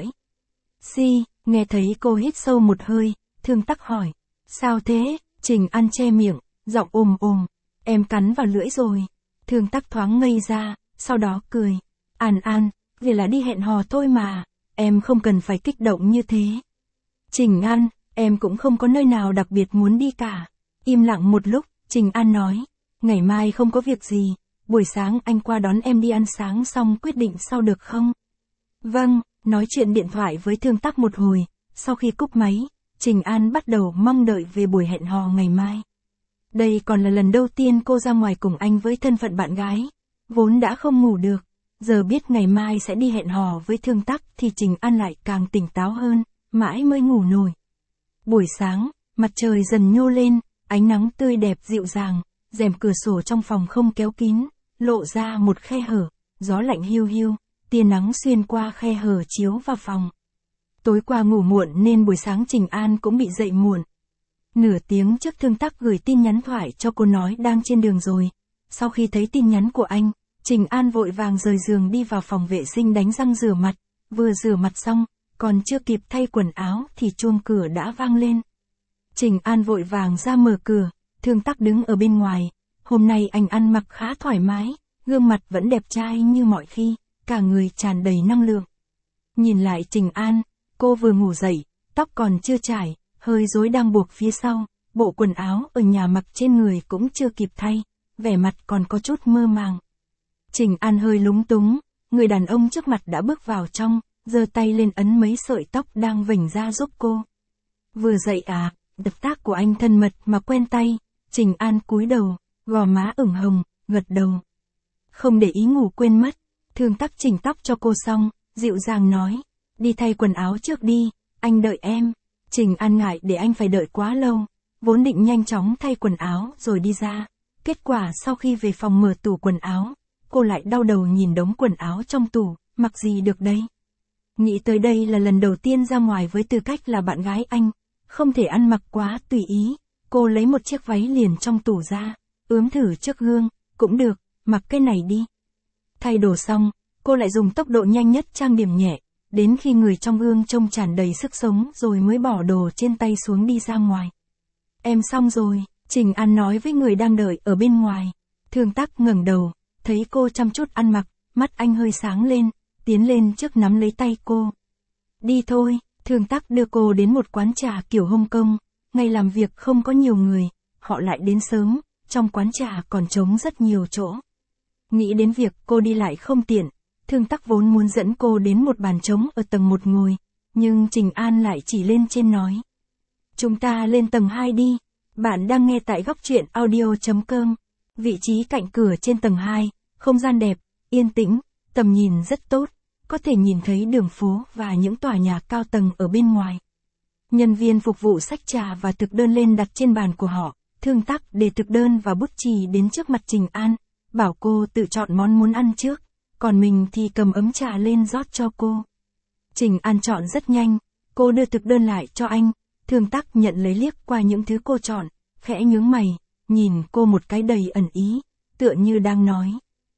Nghe thấy cô hít sâu một hơi, Thương Tắc hỏi. Sao thế? Trình An che miệng, giọng ồm. Em cắn vào lưỡi rồi. Thương Tắc thoáng ngây ra, sau đó cười. An, vì là đi hẹn hò thôi mà, em không cần phải kích động như thế. Trình An, em cũng không có nơi nào đặc biệt muốn đi cả. Im lặng một lúc, Trình An nói. Ngày mai không có việc gì, buổi sáng anh qua đón em đi ăn sáng xong quyết định sau được không? Vâng, nói chuyện điện thoại với Thương Tắc một hồi, sau khi cúp máy, Trình An bắt đầu mong đợi về buổi hẹn hò ngày mai. Đây còn là lần đầu tiên cô ra ngoài cùng anh với thân phận bạn gái, vốn đã không ngủ được, giờ biết ngày mai sẽ đi hẹn hò với Thương Tắc thì Trình An lại càng tỉnh táo hơn, mãi mới ngủ nổi. Buổi sáng, mặt trời dần nhô lên, ánh nắng tươi đẹp dịu dàng, rèm cửa sổ trong phòng không kéo kín, lộ ra một khe hở, gió lạnh hiu hiu, tia nắng xuyên qua khe hở chiếu vào phòng. Tối qua ngủ muộn nên buổi sáng Trình An cũng bị dậy muộn. Nửa tiếng trước Thương Tắc gửi tin nhắn thoại cho cô nói đang trên đường rồi. Sau khi thấy tin nhắn của anh, Trình An vội vàng rời giường đi vào phòng vệ sinh đánh răng rửa mặt, vừa rửa mặt xong, còn chưa kịp thay quần áo thì chuông cửa đã vang lên. Trình An vội vàng ra mở cửa, Thương Tắc đứng ở bên ngoài. Hôm nay anh ăn mặc khá thoải mái, gương mặt vẫn đẹp trai như mọi khi, cả người tràn đầy năng lượng. Nhìn lại Trình An, cô vừa ngủ dậy, tóc còn chưa chải, hơi rối đang buộc phía sau, bộ quần áo ở nhà mặc trên người cũng chưa kịp thay, vẻ mặt còn có chút mơ màng. Trình An hơi lúng túng, người đàn ông trước mặt đã bước vào trong, giơ tay lên ấn mấy sợi tóc đang vểnh ra giúp cô. Vừa dậy à, động tác của anh thân mật mà quen tay, Trình An cúi đầu, gò má ửng hồng, gật đầu. Không để ý ngủ quên mất, Thương Tắc chỉnh tóc cho cô xong, dịu dàng nói, đi thay quần áo trước đi, anh đợi em. Trình An ngại để anh phải đợi quá lâu, vốn định nhanh chóng thay quần áo rồi đi ra. Kết quả sau khi về phòng mở tủ quần áo, cô lại đau đầu nhìn đống quần áo trong tủ, mặc gì được đây. Nghĩ tới đây là lần đầu tiên ra ngoài với tư cách là bạn gái anh, không thể ăn mặc quá tùy ý. Cô lấy một chiếc váy liền trong tủ ra, ướm thử trước gương, cũng được, mặc cái này đi. Thay đồ xong, cô lại dùng tốc độ nhanh nhất trang điểm nhẹ, đến khi người trong gương trông tràn đầy sức sống rồi mới bỏ đồ trên tay xuống đi ra ngoài. Em xong rồi, Trình An nói với người đang đợi ở bên ngoài. Thương Tắc ngẩng đầu, thấy cô chăm chút ăn mặc, mắt anh hơi sáng lên, tiến lên trước nắm lấy tay cô. Đi thôi, Thương Tắc đưa cô đến một quán trà kiểu Hồng Kông, ngày làm việc không có nhiều người, họ lại đến sớm, trong quán trà còn trống rất nhiều chỗ. Nghĩ đến việc cô đi lại không tiện, Thương Tắc vốn muốn dẫn cô đến một bàn trống ở tầng 1 ngồi, nhưng Trình An lại chỉ lên trên nói. Chúng ta lên tầng 2 đi, bạn đang nghe tại góc truyện audio.com. Vị trí cạnh cửa trên tầng 2, không gian đẹp, yên tĩnh, tầm nhìn rất tốt, có thể nhìn thấy đường phố và những tòa nhà cao tầng ở bên ngoài. Nhân viên phục vụ xách trà và thực đơn lên đặt trên bàn của họ, Thương Tắc để thực đơn và bút chì đến trước mặt Trình An, bảo cô tự chọn món muốn ăn trước, còn mình thì cầm ấm trà lên rót cho cô. Trình An chọn rất nhanh, cô đưa thực đơn lại cho anh, Thương Tắc nhận lấy liếc qua những thứ cô chọn, khẽ nhướng mày, nhìn cô một cái đầy ẩn ý, tựa như đang nói.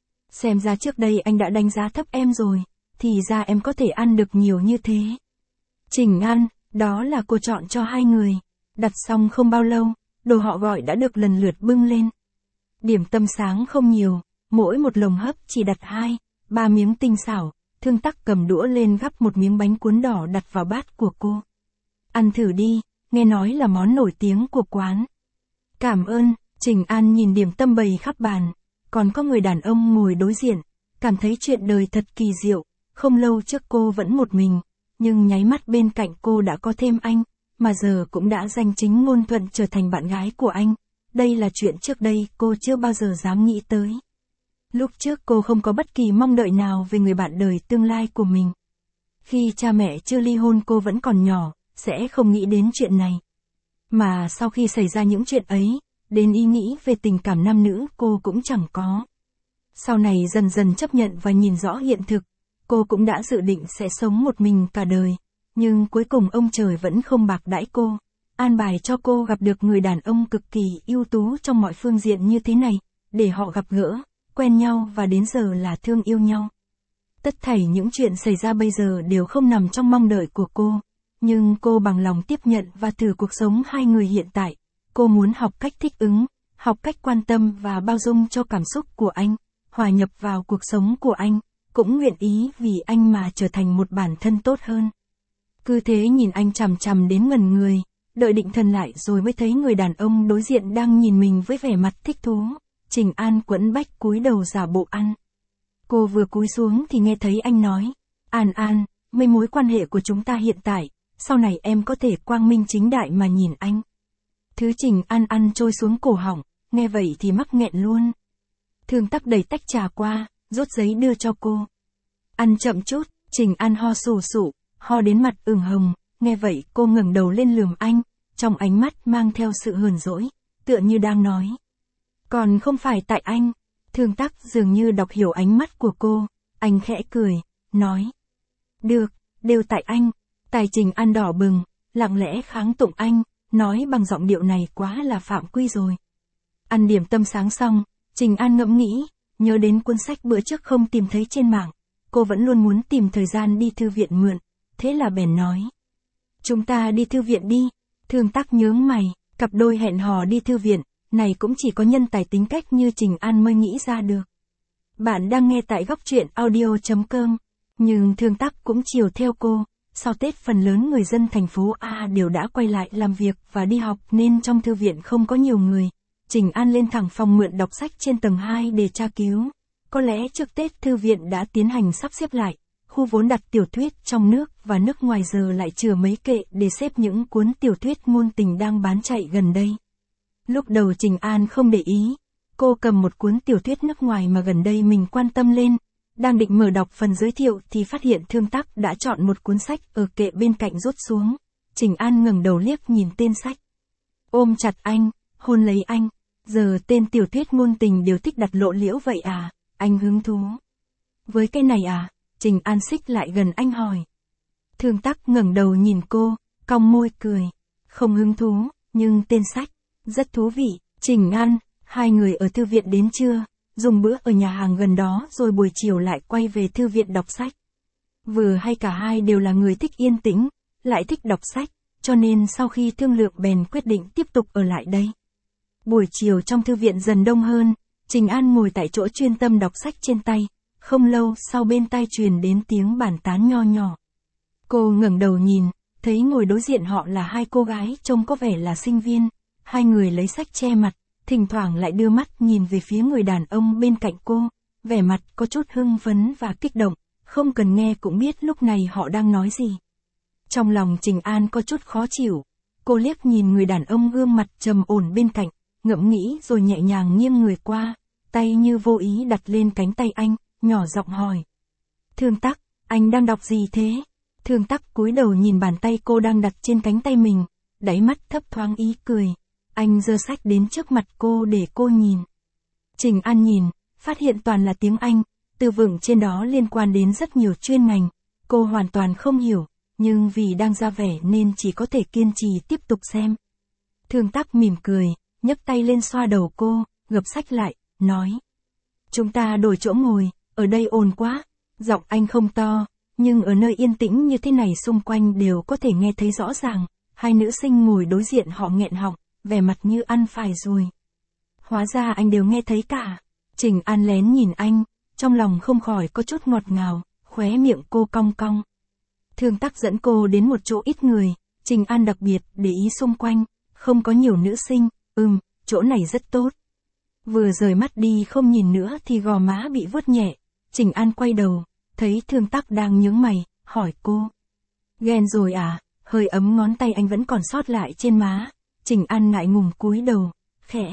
Xem ra trước đây anh đã đánh giá thấp em rồi, thì ra em có thể ăn được nhiều như thế. Trình An, đó là cô chọn cho 2 người, đặt xong không bao lâu, đồ họ gọi đã được lần lượt bưng lên. Điểm tâm sáng không nhiều, mỗi một lồng hấp chỉ đặt 2-3 miếng tinh xảo, Thương Tắc cầm đũa lên gắp một miếng bánh cuốn đỏ đặt vào bát của cô. Ăn thử đi, nghe nói là món nổi tiếng của quán. Cảm ơn, Trình An nhìn điểm tâm bày khắp bàn, còn có người đàn ông ngồi đối diện, cảm thấy chuyện đời thật kỳ diệu, không lâu trước cô vẫn một mình, nhưng nháy mắt bên cạnh cô đã có thêm anh, mà giờ cũng đã danh chính ngôn thuận trở thành bạn gái của anh. Đây là chuyện trước đây cô chưa bao giờ dám nghĩ tới. Lúc trước cô không có bất kỳ mong đợi nào về người bạn đời tương lai của mình. Khi cha mẹ chưa ly hôn cô vẫn còn nhỏ, sẽ không nghĩ đến chuyện này. Mà sau khi xảy ra những chuyện ấy, đến ý nghĩ về tình cảm nam nữ cô cũng chẳng có. Sau này dần dần chấp nhận và nhìn rõ hiện thực, cô cũng đã dự định sẽ sống một mình cả đời. Nhưng cuối cùng ông trời vẫn không bạc đãi cô, an bài cho cô gặp được người đàn ông cực kỳ ưu tú trong mọi phương diện như thế này, để họ gặp gỡ, quen nhau và đến giờ là thương yêu nhau. Tất thảy những chuyện xảy ra bây giờ đều không nằm trong mong đợi của cô, nhưng cô bằng lòng tiếp nhận và thử cuộc sống hai người hiện tại. Cô muốn học cách thích ứng, học cách quan tâm và bao dung cho cảm xúc của anh, hòa nhập vào cuộc sống của anh, cũng nguyện ý vì anh mà trở thành một bản thân tốt hơn. Cứ thế nhìn anh chằm chằm đến ngẩn người, đợi định thần lại rồi mới thấy người đàn ông đối diện đang nhìn mình với vẻ mặt thích thú. Trình An quẫn bách cúi đầu giả bộ ăn. Cô vừa cúi xuống thì nghe thấy anh nói, An An, mấy mối quan hệ của chúng ta hiện tại, sau này em có thể quang minh chính đại mà nhìn anh. Thứ Trình An ăn trôi xuống cổ họng, nghe vậy thì mắc nghẹn luôn. Thương Tắc đẩy tách trà qua, rút giấy đưa cho cô. Ăn chậm chút, Trình An ho sù sụ, ho đến mặt ửng hồng, nghe vậy cô ngẩng đầu lên lườm anh, trong ánh mắt mang theo sự hờn dỗi, tựa như đang nói. Còn không phải tại anh. Thương Tắc dường như đọc hiểu ánh mắt của cô, anh khẽ cười, nói. Được, đều tại anh. Tài Trình An đỏ bừng, lặng lẽ kháng tụng anh, nói bằng giọng điệu này quá là phạm quy rồi. Ăn điểm tâm sáng xong, Trình An ngẫm nghĩ, nhớ đến cuốn sách bữa trước không tìm thấy trên mạng. Cô vẫn luôn muốn tìm thời gian đi thư viện mượn, thế là bèn nói. Chúng ta đi thư viện đi. Thương Tắc nhướng mày, cặp đôi hẹn hò đi thư viện, này cũng chỉ có nhân tài tính cách như Trình An mới nghĩ ra được. Bạn đang nghe tại góc truyện audio.com, nhưng Thương Tắc cũng chiều theo cô. Sau Tết phần lớn người dân thành phố A đều đã quay lại làm việc và đi học nên trong thư viện không có nhiều người. Trình An lên thẳng phòng mượn đọc sách trên tầng 2 để tra cứu. Có lẽ trước Tết thư viện đã tiến hành sắp xếp lại, khu vốn đặt tiểu thuyết trong nước và nước ngoài giờ lại chừa mấy kệ để xếp những cuốn tiểu thuyết ngôn tình đang bán chạy gần đây. Lúc đầu Trình An không để ý, cô cầm một cuốn tiểu thuyết nước ngoài mà gần đây mình quan tâm lên. Đang định mở đọc phần giới thiệu thì phát hiện Thương Tắc đã chọn một cuốn sách ở kệ bên cạnh rút xuống. Trình An ngẩng đầu liếc nhìn tên sách. Ôm chặt anh, hôn lấy anh. Giờ tên tiểu thuyết ngôn tình đều thích đặt lộ liễu vậy à, anh hứng thú. Với cái này à, Trình An xích lại gần anh hỏi. Thương Tắc ngẩng đầu nhìn cô, cong môi cười. Không hứng thú, nhưng tên sách, rất thú vị. Trình An, hai người ở thư viện đến trưa, dùng bữa ở nhà hàng gần đó rồi buổi chiều lại quay về thư viện đọc sách. Vừa hay cả hai đều là người thích yên tĩnh, lại thích đọc sách, cho nên sau khi thương lượng bèn quyết định tiếp tục ở lại đây. Buổi chiều trong thư viện dần đông hơn, Trình An ngồi tại chỗ chuyên tâm đọc sách trên tay, không lâu sau bên tai truyền đến tiếng bàn tán nho nhỏ. Cô ngẩng đầu nhìn, thấy ngồi đối diện họ là hai cô gái trông có vẻ là sinh viên, hai người lấy sách che mặt, thỉnh thoảng lại đưa mắt nhìn về phía người đàn ông bên cạnh cô, vẻ mặt có chút hưng phấn và kích động, không cần nghe cũng biết lúc này họ đang nói gì. Trong lòng Trình An có chút khó chịu, cô liếc nhìn người đàn ông gương mặt trầm ổn bên cạnh, ngẫm nghĩ rồi nhẹ nhàng nghiêng người qua, tay như vô ý đặt lên cánh tay anh, nhỏ giọng hỏi. Thương Tắc, anh đang đọc gì thế? Thương Tắc cúi đầu nhìn bàn tay cô đang đặt trên cánh tay mình, đáy mắt thấp thoáng ý cười. Anh giơ sách đến trước mặt cô để cô nhìn. Trình An nhìn, phát hiện toàn là tiếng Anh, từ vựng trên đó liên quan đến rất nhiều chuyên ngành. Cô hoàn toàn không hiểu, nhưng vì đang ra vẻ nên chỉ có thể kiên trì tiếp tục xem. Thương Tắc mỉm cười, nhấc tay lên xoa đầu cô, gập sách lại, nói. Chúng ta đổi chỗ ngồi, ở đây ồn quá. Giọng anh không to, nhưng ở nơi yên tĩnh như thế này xung quanh đều có thể nghe thấy rõ ràng. Hai nữ sinh ngồi đối diện họ nghẹn họng, vẻ mặt như ăn phải rồi. Hóa ra anh đều nghe thấy cả. Trình An lén nhìn anh, trong lòng không khỏi có chút ngọt ngào, khóe miệng cô cong cong. Thương Tắc dẫn cô đến một chỗ ít người, Trình An đặc biệt để ý xung quanh, không có nhiều nữ sinh, chỗ này rất tốt. Vừa rời mắt đi không nhìn nữa thì gò má bị vuốt nhẹ, Trình An quay đầu, thấy Thương Tắc đang nhướng mày, hỏi cô. Ghen rồi à, hơi ấm ngón tay anh vẫn còn sót lại trên má. Trình An ngại ngùng cúi đầu, khẽ.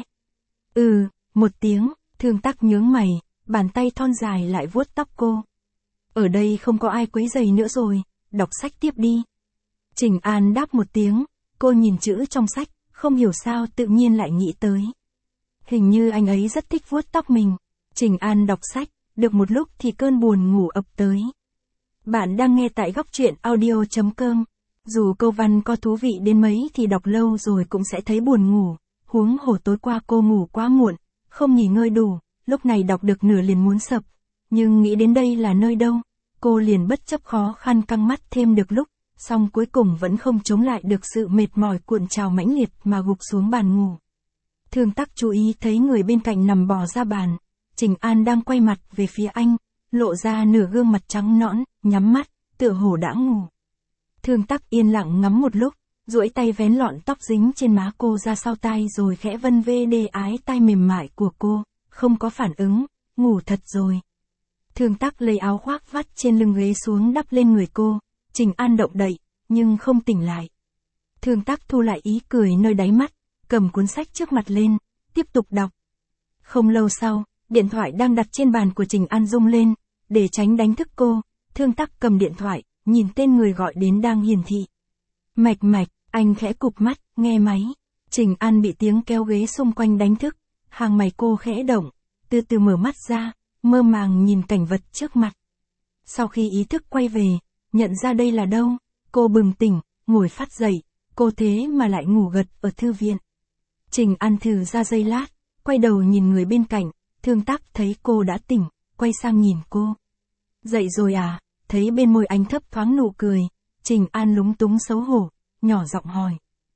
Một tiếng, Thương Tắc nhướng mày, bàn tay thon dài lại vuốt tóc cô. Ở đây không có ai quấy rầy nữa rồi, đọc sách tiếp đi. Trình An đáp một tiếng, cô nhìn chữ trong sách, không hiểu sao tự nhiên lại nghĩ tới. Hình như anh ấy rất thích vuốt tóc mình. Trình An đọc sách, được một lúc thì cơn buồn ngủ ập tới. Bạn đang nghe tại góc truyện audio.com. Dù câu văn có thú vị đến mấy thì đọc lâu rồi cũng sẽ thấy buồn ngủ, huống hồ tối qua cô ngủ quá muộn, không nghỉ ngơi đủ, lúc này đọc được nửa liền muốn sập. Nhưng nghĩ đến đây là nơi đâu, cô liền bất chấp khó khăn căng mắt thêm được lúc, song cuối cùng vẫn không chống lại được sự mệt mỏi cuộn trào mãnh liệt mà gục xuống bàn ngủ. Thương Tắc chú ý thấy người bên cạnh nằm bò ra bàn, Trình An đang quay mặt về phía anh, lộ ra nửa gương mặt trắng nõn, nhắm mắt, tựa hồ đã ngủ. Thương Tắc yên lặng ngắm một lúc, duỗi tay vén lọn tóc dính trên má cô ra sau tai rồi khẽ vân vê đê ái tai mềm mại của cô, không có phản ứng, ngủ thật rồi. Thương Tắc lấy áo khoác vắt trên lưng ghế xuống đắp lên người cô, Trình An động đậy, nhưng không tỉnh lại. Thương Tắc thu lại ý cười nơi đáy mắt, cầm cuốn sách trước mặt lên, tiếp tục đọc. Không lâu sau, điện thoại đang đặt trên bàn của Trình An rung lên, để tránh đánh thức cô, Thương Tắc cầm điện thoại, nhìn tên người gọi đến đang hiển thị. Mạch Mạch, anh khẽ cụp mắt, nghe máy. Trình An bị tiếng kéo ghế xung quanh đánh thức, hàng mày cô khẽ động, từ từ mở mắt ra, mơ màng nhìn cảnh vật trước mặt. Sau khi ý thức quay về, nhận ra đây là đâu, cô bừng tỉnh, ngồi phát dậy, cô thế mà lại ngủ gật ở thư viện. Trình An thử ra giây lát, quay đầu nhìn người bên cạnh, Thương Tắc thấy cô đã tỉnh, quay sang nhìn cô. Dậy rồi à? Thấy bên môi anh thấp thoáng nụ cười, Trình An lúng túng xấu hổ, nhỏ giọng hỏi.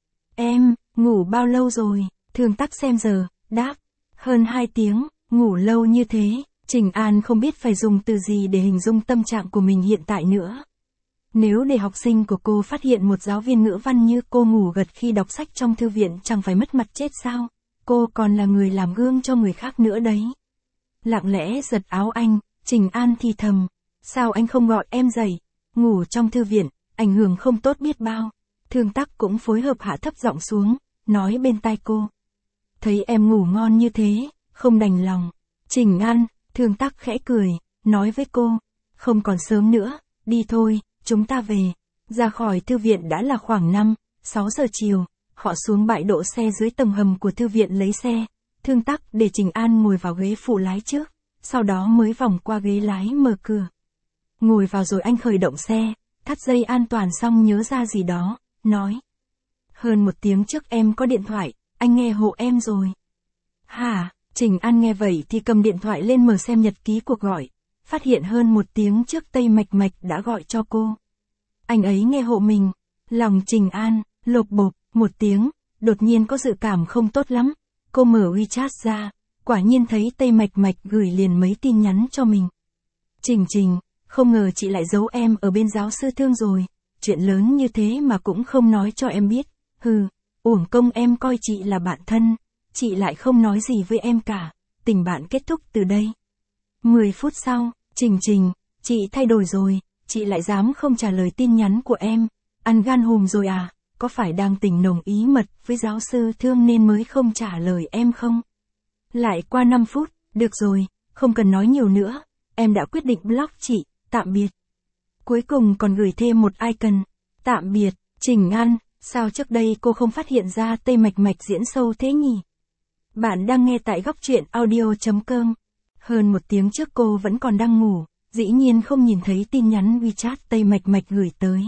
Em, ngủ bao lâu rồi? Thương Tắc xem giờ, đáp. Hơn 2 tiếng, ngủ lâu như thế, Trình An không biết phải dùng từ gì để hình dung tâm trạng của mình hiện tại nữa. Nếu để học sinh của cô phát hiện một giáo viên ngữ văn như cô ngủ gật khi đọc sách trong thư viện chẳng phải mất mặt chết sao? Cô còn là người làm gương cho người khác nữa đấy. Lặng lẽ giật áo anh, Trình An thì thầm. Sao anh không gọi em dậy? Ngủ trong thư viện, ảnh hưởng không tốt biết bao. Thương Tắc cũng phối hợp hạ thấp giọng xuống, nói bên tai cô. Thấy em ngủ ngon như thế, không đành lòng. Trình An, Thương Tắc khẽ cười, nói với cô. Không còn sớm nữa, đi thôi, chúng ta về. Ra khỏi thư viện đã là khoảng 5-6 giờ chiều, họ xuống bãi đỗ xe dưới tầng hầm của thư viện lấy xe. Thương Tắc để Trình An ngồi vào ghế phụ lái trước, sau đó mới vòng qua ghế lái mở cửa. Ngồi vào rồi anh khởi động xe, thắt dây an toàn xong nhớ ra gì đó, nói. Hơn 1 tiếng trước em có điện thoại, anh nghe hộ em rồi. Hả? Trình An nghe vậy thì cầm điện thoại lên mở xem nhật ký cuộc gọi, phát hiện hơn 1 tiếng trước Tây Mạch Mạch đã gọi cho cô. Anh ấy nghe hộ mình, lòng Trình An, lột bột, 1 tiếng, đột nhiên có dự cảm không tốt lắm. Cô mở WeChat ra, quả nhiên thấy Tây Mạch Mạch gửi liền mấy tin nhắn cho mình. Trình, không ngờ chị lại giấu em ở bên giáo sư Thương rồi, chuyện lớn như thế mà cũng không nói cho em biết, uổng công em coi chị là bạn thân, chị lại không nói gì với em cả, tình bạn kết thúc từ đây. 10 phút sau, Trình, chị thay đổi rồi, chị lại dám không trả lời tin nhắn của em, ăn gan hùm rồi à, có phải đang tình nồng ý mật với giáo sư Thương nên mới không trả lời em không? Lại qua 5 phút, được rồi, không cần nói nhiều nữa, em đã quyết định block chị, tạm biệt. Cuối cùng còn gửi thêm một icon, tạm biệt, Trình An, sao trước đây cô không phát hiện ra Tây Mạch Mạch diễn sâu thế nhỉ? Bạn đang nghe tại góc truyện audio.com. Hơn 1 tiếng trước cô vẫn còn đang ngủ, dĩ nhiên không nhìn thấy tin nhắn WeChat Tây Mạch Mạch gửi tới.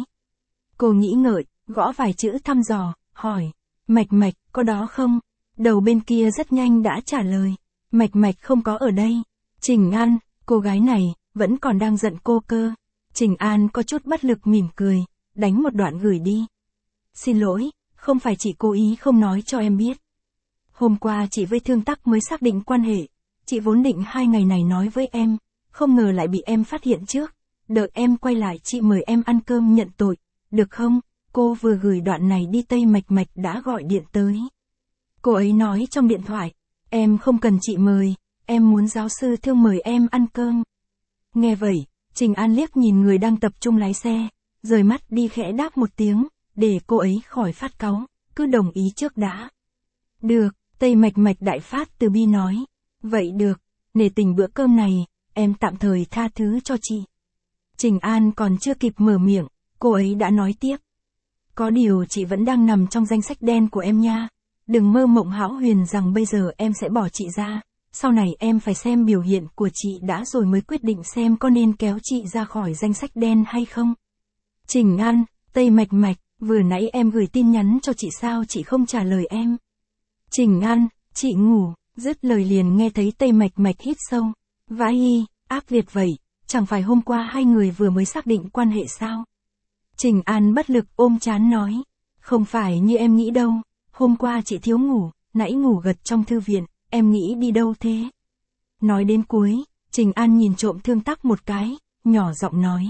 Cô nghĩ ngợi, gõ vài chữ thăm dò, hỏi, Mạch Mạch, có đó không? Đầu bên kia rất nhanh đã trả lời, Mạch Mạch không có ở đây. Trình An, cô gái này, vẫn còn đang giận cô cơ. Trình An có chút bất lực mỉm cười, đánh một đoạn gửi đi. Xin lỗi, không phải chị cố ý không nói cho em biết. Hôm qua chị với Thương Tắc mới xác định quan hệ, chị vốn định 2 ngày này nói với em, không ngờ lại bị em phát hiện trước. Đợi em quay lại chị mời em ăn cơm nhận tội, được không? Cô vừa gửi đoạn này đi Tây Mạch Mạch đã gọi điện tới. Cô ấy nói trong điện thoại, em không cần chị mời, em muốn giáo sư Thương mời em ăn cơm. Nghe vậy, Trình An liếc nhìn người đang tập trung lái xe, rời mắt đi khẽ đáp một tiếng, để cô ấy khỏi phát cáu, cứ đồng ý trước đã. Được, Tây Mạch Mạch đại phát từ bi nói. Vậy được, nể tình bữa cơm này, em tạm thời tha thứ cho chị. Trình An còn chưa kịp mở miệng, cô ấy đã nói tiếp. Có điều chị vẫn đang nằm trong danh sách đen của em nha. Đừng mơ mộng hão huyền rằng bây giờ em sẽ bỏ chị ra. Sau này em phải xem biểu hiện của chị đã rồi mới quyết định xem có nên kéo chị ra khỏi danh sách đen hay không. Trình An, Tây Mạch Mạch, vừa nãy em gửi tin nhắn cho chị sao chị không trả lời em? Trình An, chị ngủ, dứt lời liền nghe thấy Tây Mạch Mạch hít sâu. Vãi, ác liệt vậy, chẳng phải hôm qua hai người vừa mới xác định quan hệ sao? Trình An bất lực ôm trán nói. Không phải như em nghĩ đâu, hôm qua chị thiếu ngủ, nãy ngủ gật trong thư viện, em nghĩ đi đâu thế? Nói đến cuối, Trình An nhìn trộm Thương Tắc một cái, nhỏ giọng nói.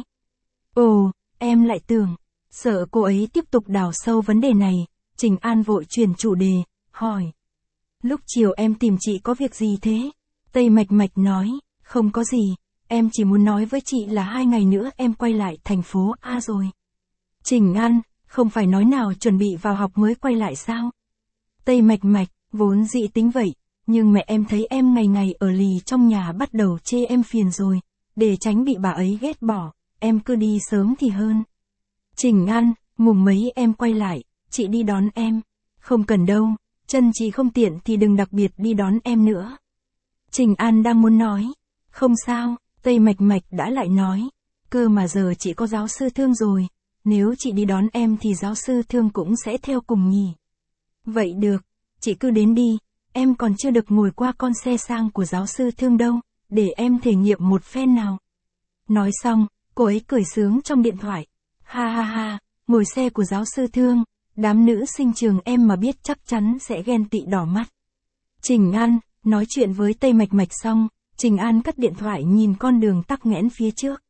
Ồ, em lại tưởng, sợ cô ấy tiếp tục đào sâu vấn đề này, Trình An vội chuyển chủ đề, hỏi. Lúc chiều em tìm chị có việc gì thế? Tây Mạch Mạch nói, không có gì, em chỉ muốn nói với chị là 2 ngày nữa em quay lại thành phố A rồi. Trình An, không phải nói nào chuẩn bị vào học mới quay lại sao? Tây Mạch Mạch, vốn dị tính vậy, nhưng mẹ em thấy em ngày ngày ở lì trong nhà bắt đầu chê em phiền rồi, để tránh bị bà ấy ghét bỏ, em cứ đi sớm thì hơn. Trình An, mùng mấy em quay lại, chị đi đón em. Không cần đâu, chân chị không tiện thì đừng đặc biệt đi đón em nữa. Trình An đang muốn nói. Không sao, Tây Mạch Mạch đã lại nói. Cơ mà giờ chị có giáo sư Thương rồi, nếu chị đi đón em thì giáo sư Thương cũng sẽ theo cùng nhỉ. Vậy được, chị cứ đến đi, em còn chưa được ngồi qua con xe sang của giáo sư Thương đâu, để em thể nghiệm một phen nào. Nói xong, cô ấy cười sướng trong điện thoại. Ha ha ha, ngồi xe của giáo sư Thương, đám nữ sinh trường em mà biết chắc chắn sẽ ghen tị đỏ mắt. Trình An, nói chuyện với Tây Mạch Mạch xong, Trình An cất điện thoại nhìn con đường tắc nghẽn phía trước.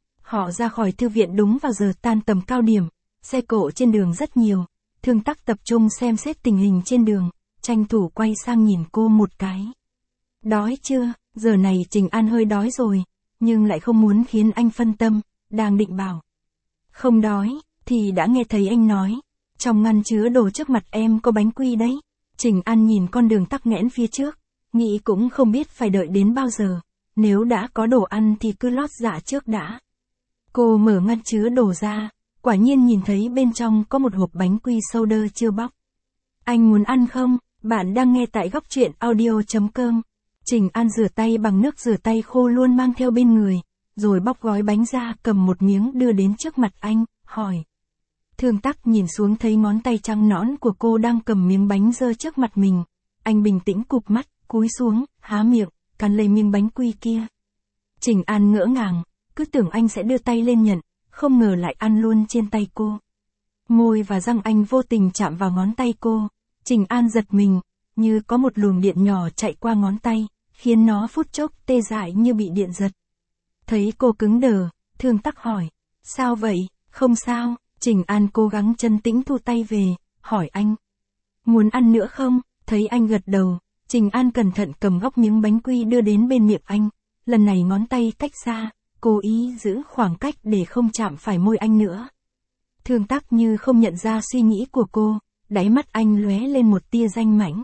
Họ ra khỏi thư viện đúng vào giờ tan tầm cao điểm, xe cộ trên đường rất nhiều, Thương Tắc tập trung xem xét tình hình trên đường, tranh thủ quay sang nhìn cô một cái. Đói chưa? Giờ này Trình An hơi đói rồi, nhưng lại không muốn khiến anh phân tâm, đang định bảo. Không đói, thì đã nghe thấy anh nói, trong ngăn chứa đồ trước mặt em có bánh quy đấy. Trình An nhìn con đường tắc nghẽn phía trước, nghĩ cũng không biết phải đợi đến bao giờ, nếu đã có đồ ăn thì cứ lót dạ trước đã. Cô mở ngăn chứa đồ ra, quả nhiên nhìn thấy bên trong có một hộp bánh quy soda chưa bóc. Anh muốn ăn không? Bạn đang nghe tại góc truyện audio.com. Trình An rửa tay bằng nước rửa tay khô luôn mang theo bên người, rồi bóc gói bánh ra cầm một miếng đưa đến trước mặt anh, hỏi. Thương Tắc nhìn xuống thấy ngón tay trắng nõn của cô đang cầm miếng bánh giơ trước mặt mình. Anh bình tĩnh cụp mắt, cúi xuống, há miệng, cắn lấy miếng bánh quy kia. Trình An ngỡ ngàng, cứ tưởng anh sẽ đưa tay lên nhận, không ngờ lại ăn luôn trên tay cô. Môi và răng anh vô tình chạm vào ngón tay cô. Trình An giật mình, như có một luồng điện nhỏ chạy qua ngón tay, khiến nó phút chốc tê dại như bị điện giật. Thấy cô cứng đờ, Thương Tắc hỏi. Sao vậy? Không sao. Trình An cố gắng trấn tĩnh thu tay về, hỏi anh. Muốn ăn nữa không? Thấy anh gật đầu, Trình An cẩn thận cầm góc miếng bánh quy đưa đến bên miệng anh. Lần này ngón tay cách xa, cố ý giữ khoảng cách để không chạm phải môi anh nữa. Thương Tắc như không nhận ra suy nghĩ của cô, đáy mắt anh lóe lên một tia danh mãnh.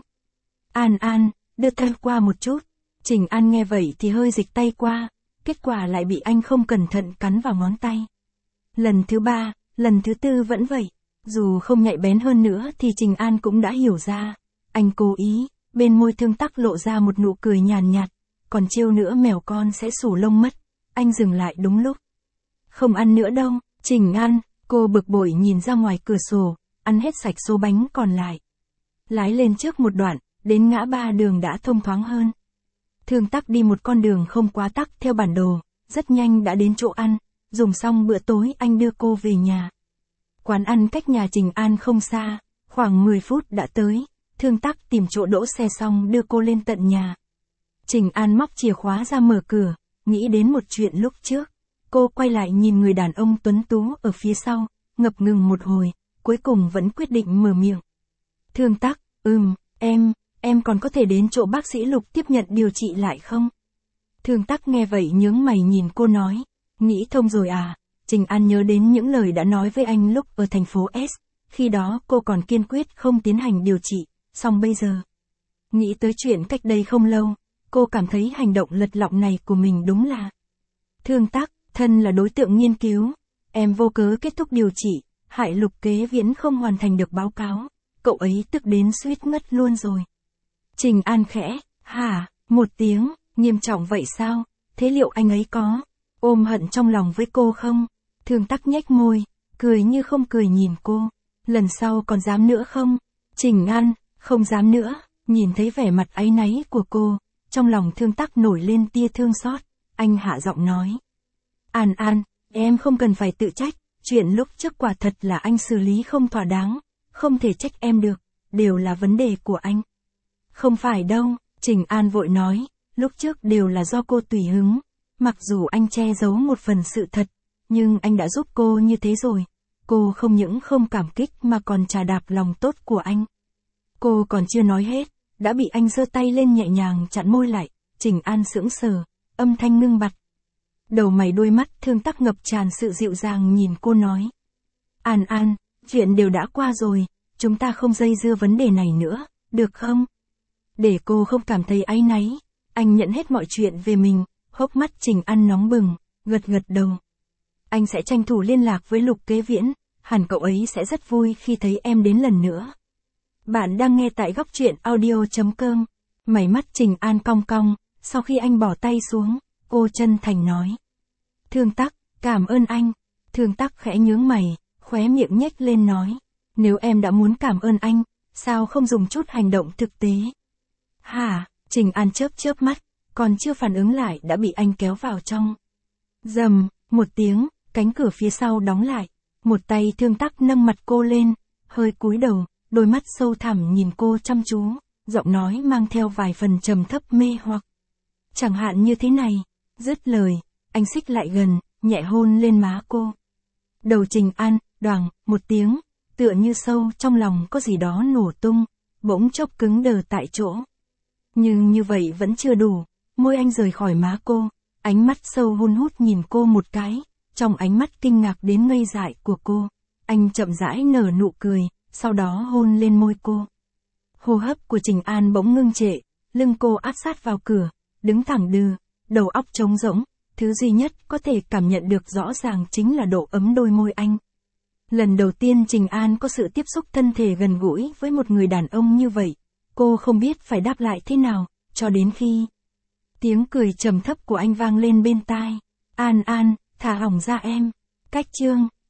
An, đưa tay qua một chút. Trình An nghe vậy thì hơi dịch tay qua, kết quả lại bị anh không cẩn thận cắn vào ngón tay. Lần thứ 3, lần thứ 4 vẫn vậy. Dù không nhạy bén hơn nữa thì Trình An cũng đã hiểu ra. Anh cố ý, bên môi Thương Tắc lộ ra một nụ cười nhàn nhạt, còn trêu nữa mèo con sẽ xù lông mất. Anh dừng lại đúng lúc. Không ăn nữa đâu, Trình An, cô bực bội nhìn ra ngoài cửa sổ, ăn hết sạch số bánh còn lại. Lái lên trước một đoạn, đến ngã ba đường đã thông thoáng hơn. Thương Tắc đi một con đường không quá tắc theo bản đồ, rất nhanh đã đến chỗ ăn, dùng xong bữa tối anh đưa cô về nhà. Quán ăn cách nhà Trình An không xa, khoảng 10 phút đã tới, Thương Tắc tìm chỗ đỗ xe xong đưa cô lên tận nhà. Trình An móc chìa khóa ra mở cửa, nghĩ đến một chuyện lúc trước. Cô quay lại nhìn người đàn ông tuấn tú ở phía sau, ngập ngừng một hồi, cuối cùng vẫn quyết định mở miệng. Thương Tắc, em còn có thể đến chỗ bác sĩ Lục tiếp nhận điều trị lại không? Thương Tắc nghe vậy nhướng mày nhìn cô nói, nghĩ thông rồi à? Trình An nhớ đến những lời đã nói với anh lúc ở thành phố S, khi đó cô còn kiên quyết không tiến hành điều trị, song bây giờ. Nghĩ tới chuyện cách đây không lâu, cô cảm thấy hành động lật lọng này của mình đúng là. Thương Tắc, thân là đối tượng nghiên cứu, em vô cớ kết thúc điều trị, hại Lục Kế Viễn không hoàn thành được báo cáo, cậu ấy tức đến suýt ngất luôn rồi. Trình An khẽ, hả, một tiếng, nghiêm trọng vậy sao, thế liệu anh ấy có ôm hận trong lòng với cô không? Thương Tắc nhếch môi, cười như không cười nhìn cô, Lần sau còn dám nữa không? Trình An, không dám nữa. Nhìn thấy vẻ mặt áy náy của cô, trong lòng Thương Tắc nổi lên tia thương xót, anh hạ giọng nói. An An, em không cần phải tự trách, chuyện lúc trước quả thật là anh xử lý không thỏa đáng, không thể trách em được, đều là vấn đề của anh. Không phải đâu, Trình An vội nói, lúc trước đều là do cô tùy hứng, mặc dù anh che giấu một phần sự thật, nhưng anh đã giúp cô như thế rồi, cô không những không cảm kích mà còn trà đạp lòng tốt của anh. Cô còn chưa nói hết, đã bị anh giơ tay lên nhẹ nhàng chặn môi lại, Trình An sững sờ, âm thanh ngưng bặt. Đầu mày đôi mắt Thương Tắc ngập tràn sự dịu dàng nhìn cô nói. An An, chuyện đều đã qua rồi, chúng ta không dây dưa vấn đề này nữa, được không? Để cô không cảm thấy áy náy, anh nhận hết mọi chuyện về mình, hốc mắt Trình An nóng bừng, gật gật đầu. Anh sẽ tranh thủ liên lạc với Lục Kế Viễn, hẳn cậu ấy sẽ rất vui khi thấy em đến lần nữa. Bạn đang nghe tại góc truyện audio.com. Mày mắt Trình An cong cong, sau khi anh bỏ tay xuống, cô chân thành nói. Thương Tắc, cảm ơn anh. Thương Tắc khẽ nhướng mày, khóe miệng nhếch lên nói. Nếu em đã muốn cảm ơn anh, sao không dùng chút hành động thực tế? Hả? Trình An chớp chớp mắt, còn chưa phản ứng lại đã bị anh kéo vào trong. Rầm, một tiếng, cánh cửa phía sau đóng lại. Một tay Thương Tắc nâng mặt cô lên, hơi cúi đầu, đôi mắt sâu thẳm nhìn cô chăm chú, giọng nói mang theo vài phần trầm thấp mê hoặc. Chẳng hạn như thế này, dứt lời, anh xích lại gần, nhẹ hôn lên má cô. Đầu Trình An, đoàng, một tiếng, tựa như sâu trong lòng có gì đó nổ tung, bỗng chốc cứng đờ tại chỗ. Nhưng như vậy vẫn chưa đủ, môi anh rời khỏi má cô, ánh mắt sâu hun hút nhìn cô một cái, trong ánh mắt kinh ngạc đến ngây dại của cô, anh chậm rãi nở nụ cười, sau đó hôn lên môi cô. Hô hấp của Trình An bỗng ngưng trệ, lưng cô áp sát vào cửa, đứng thẳng đừ, đầu óc trống rỗng, thứ duy nhất có thể cảm nhận được rõ ràng chính là độ ấm đôi môi anh. Lần đầu tiên Trình An có sự tiếp xúc thân thể gần gũi với một người đàn ông như vậy, cô không biết phải đáp lại thế nào, cho đến khi tiếng cười trầm thấp của anh vang lên bên tai. An An, thả hỏng ra em. Cách chương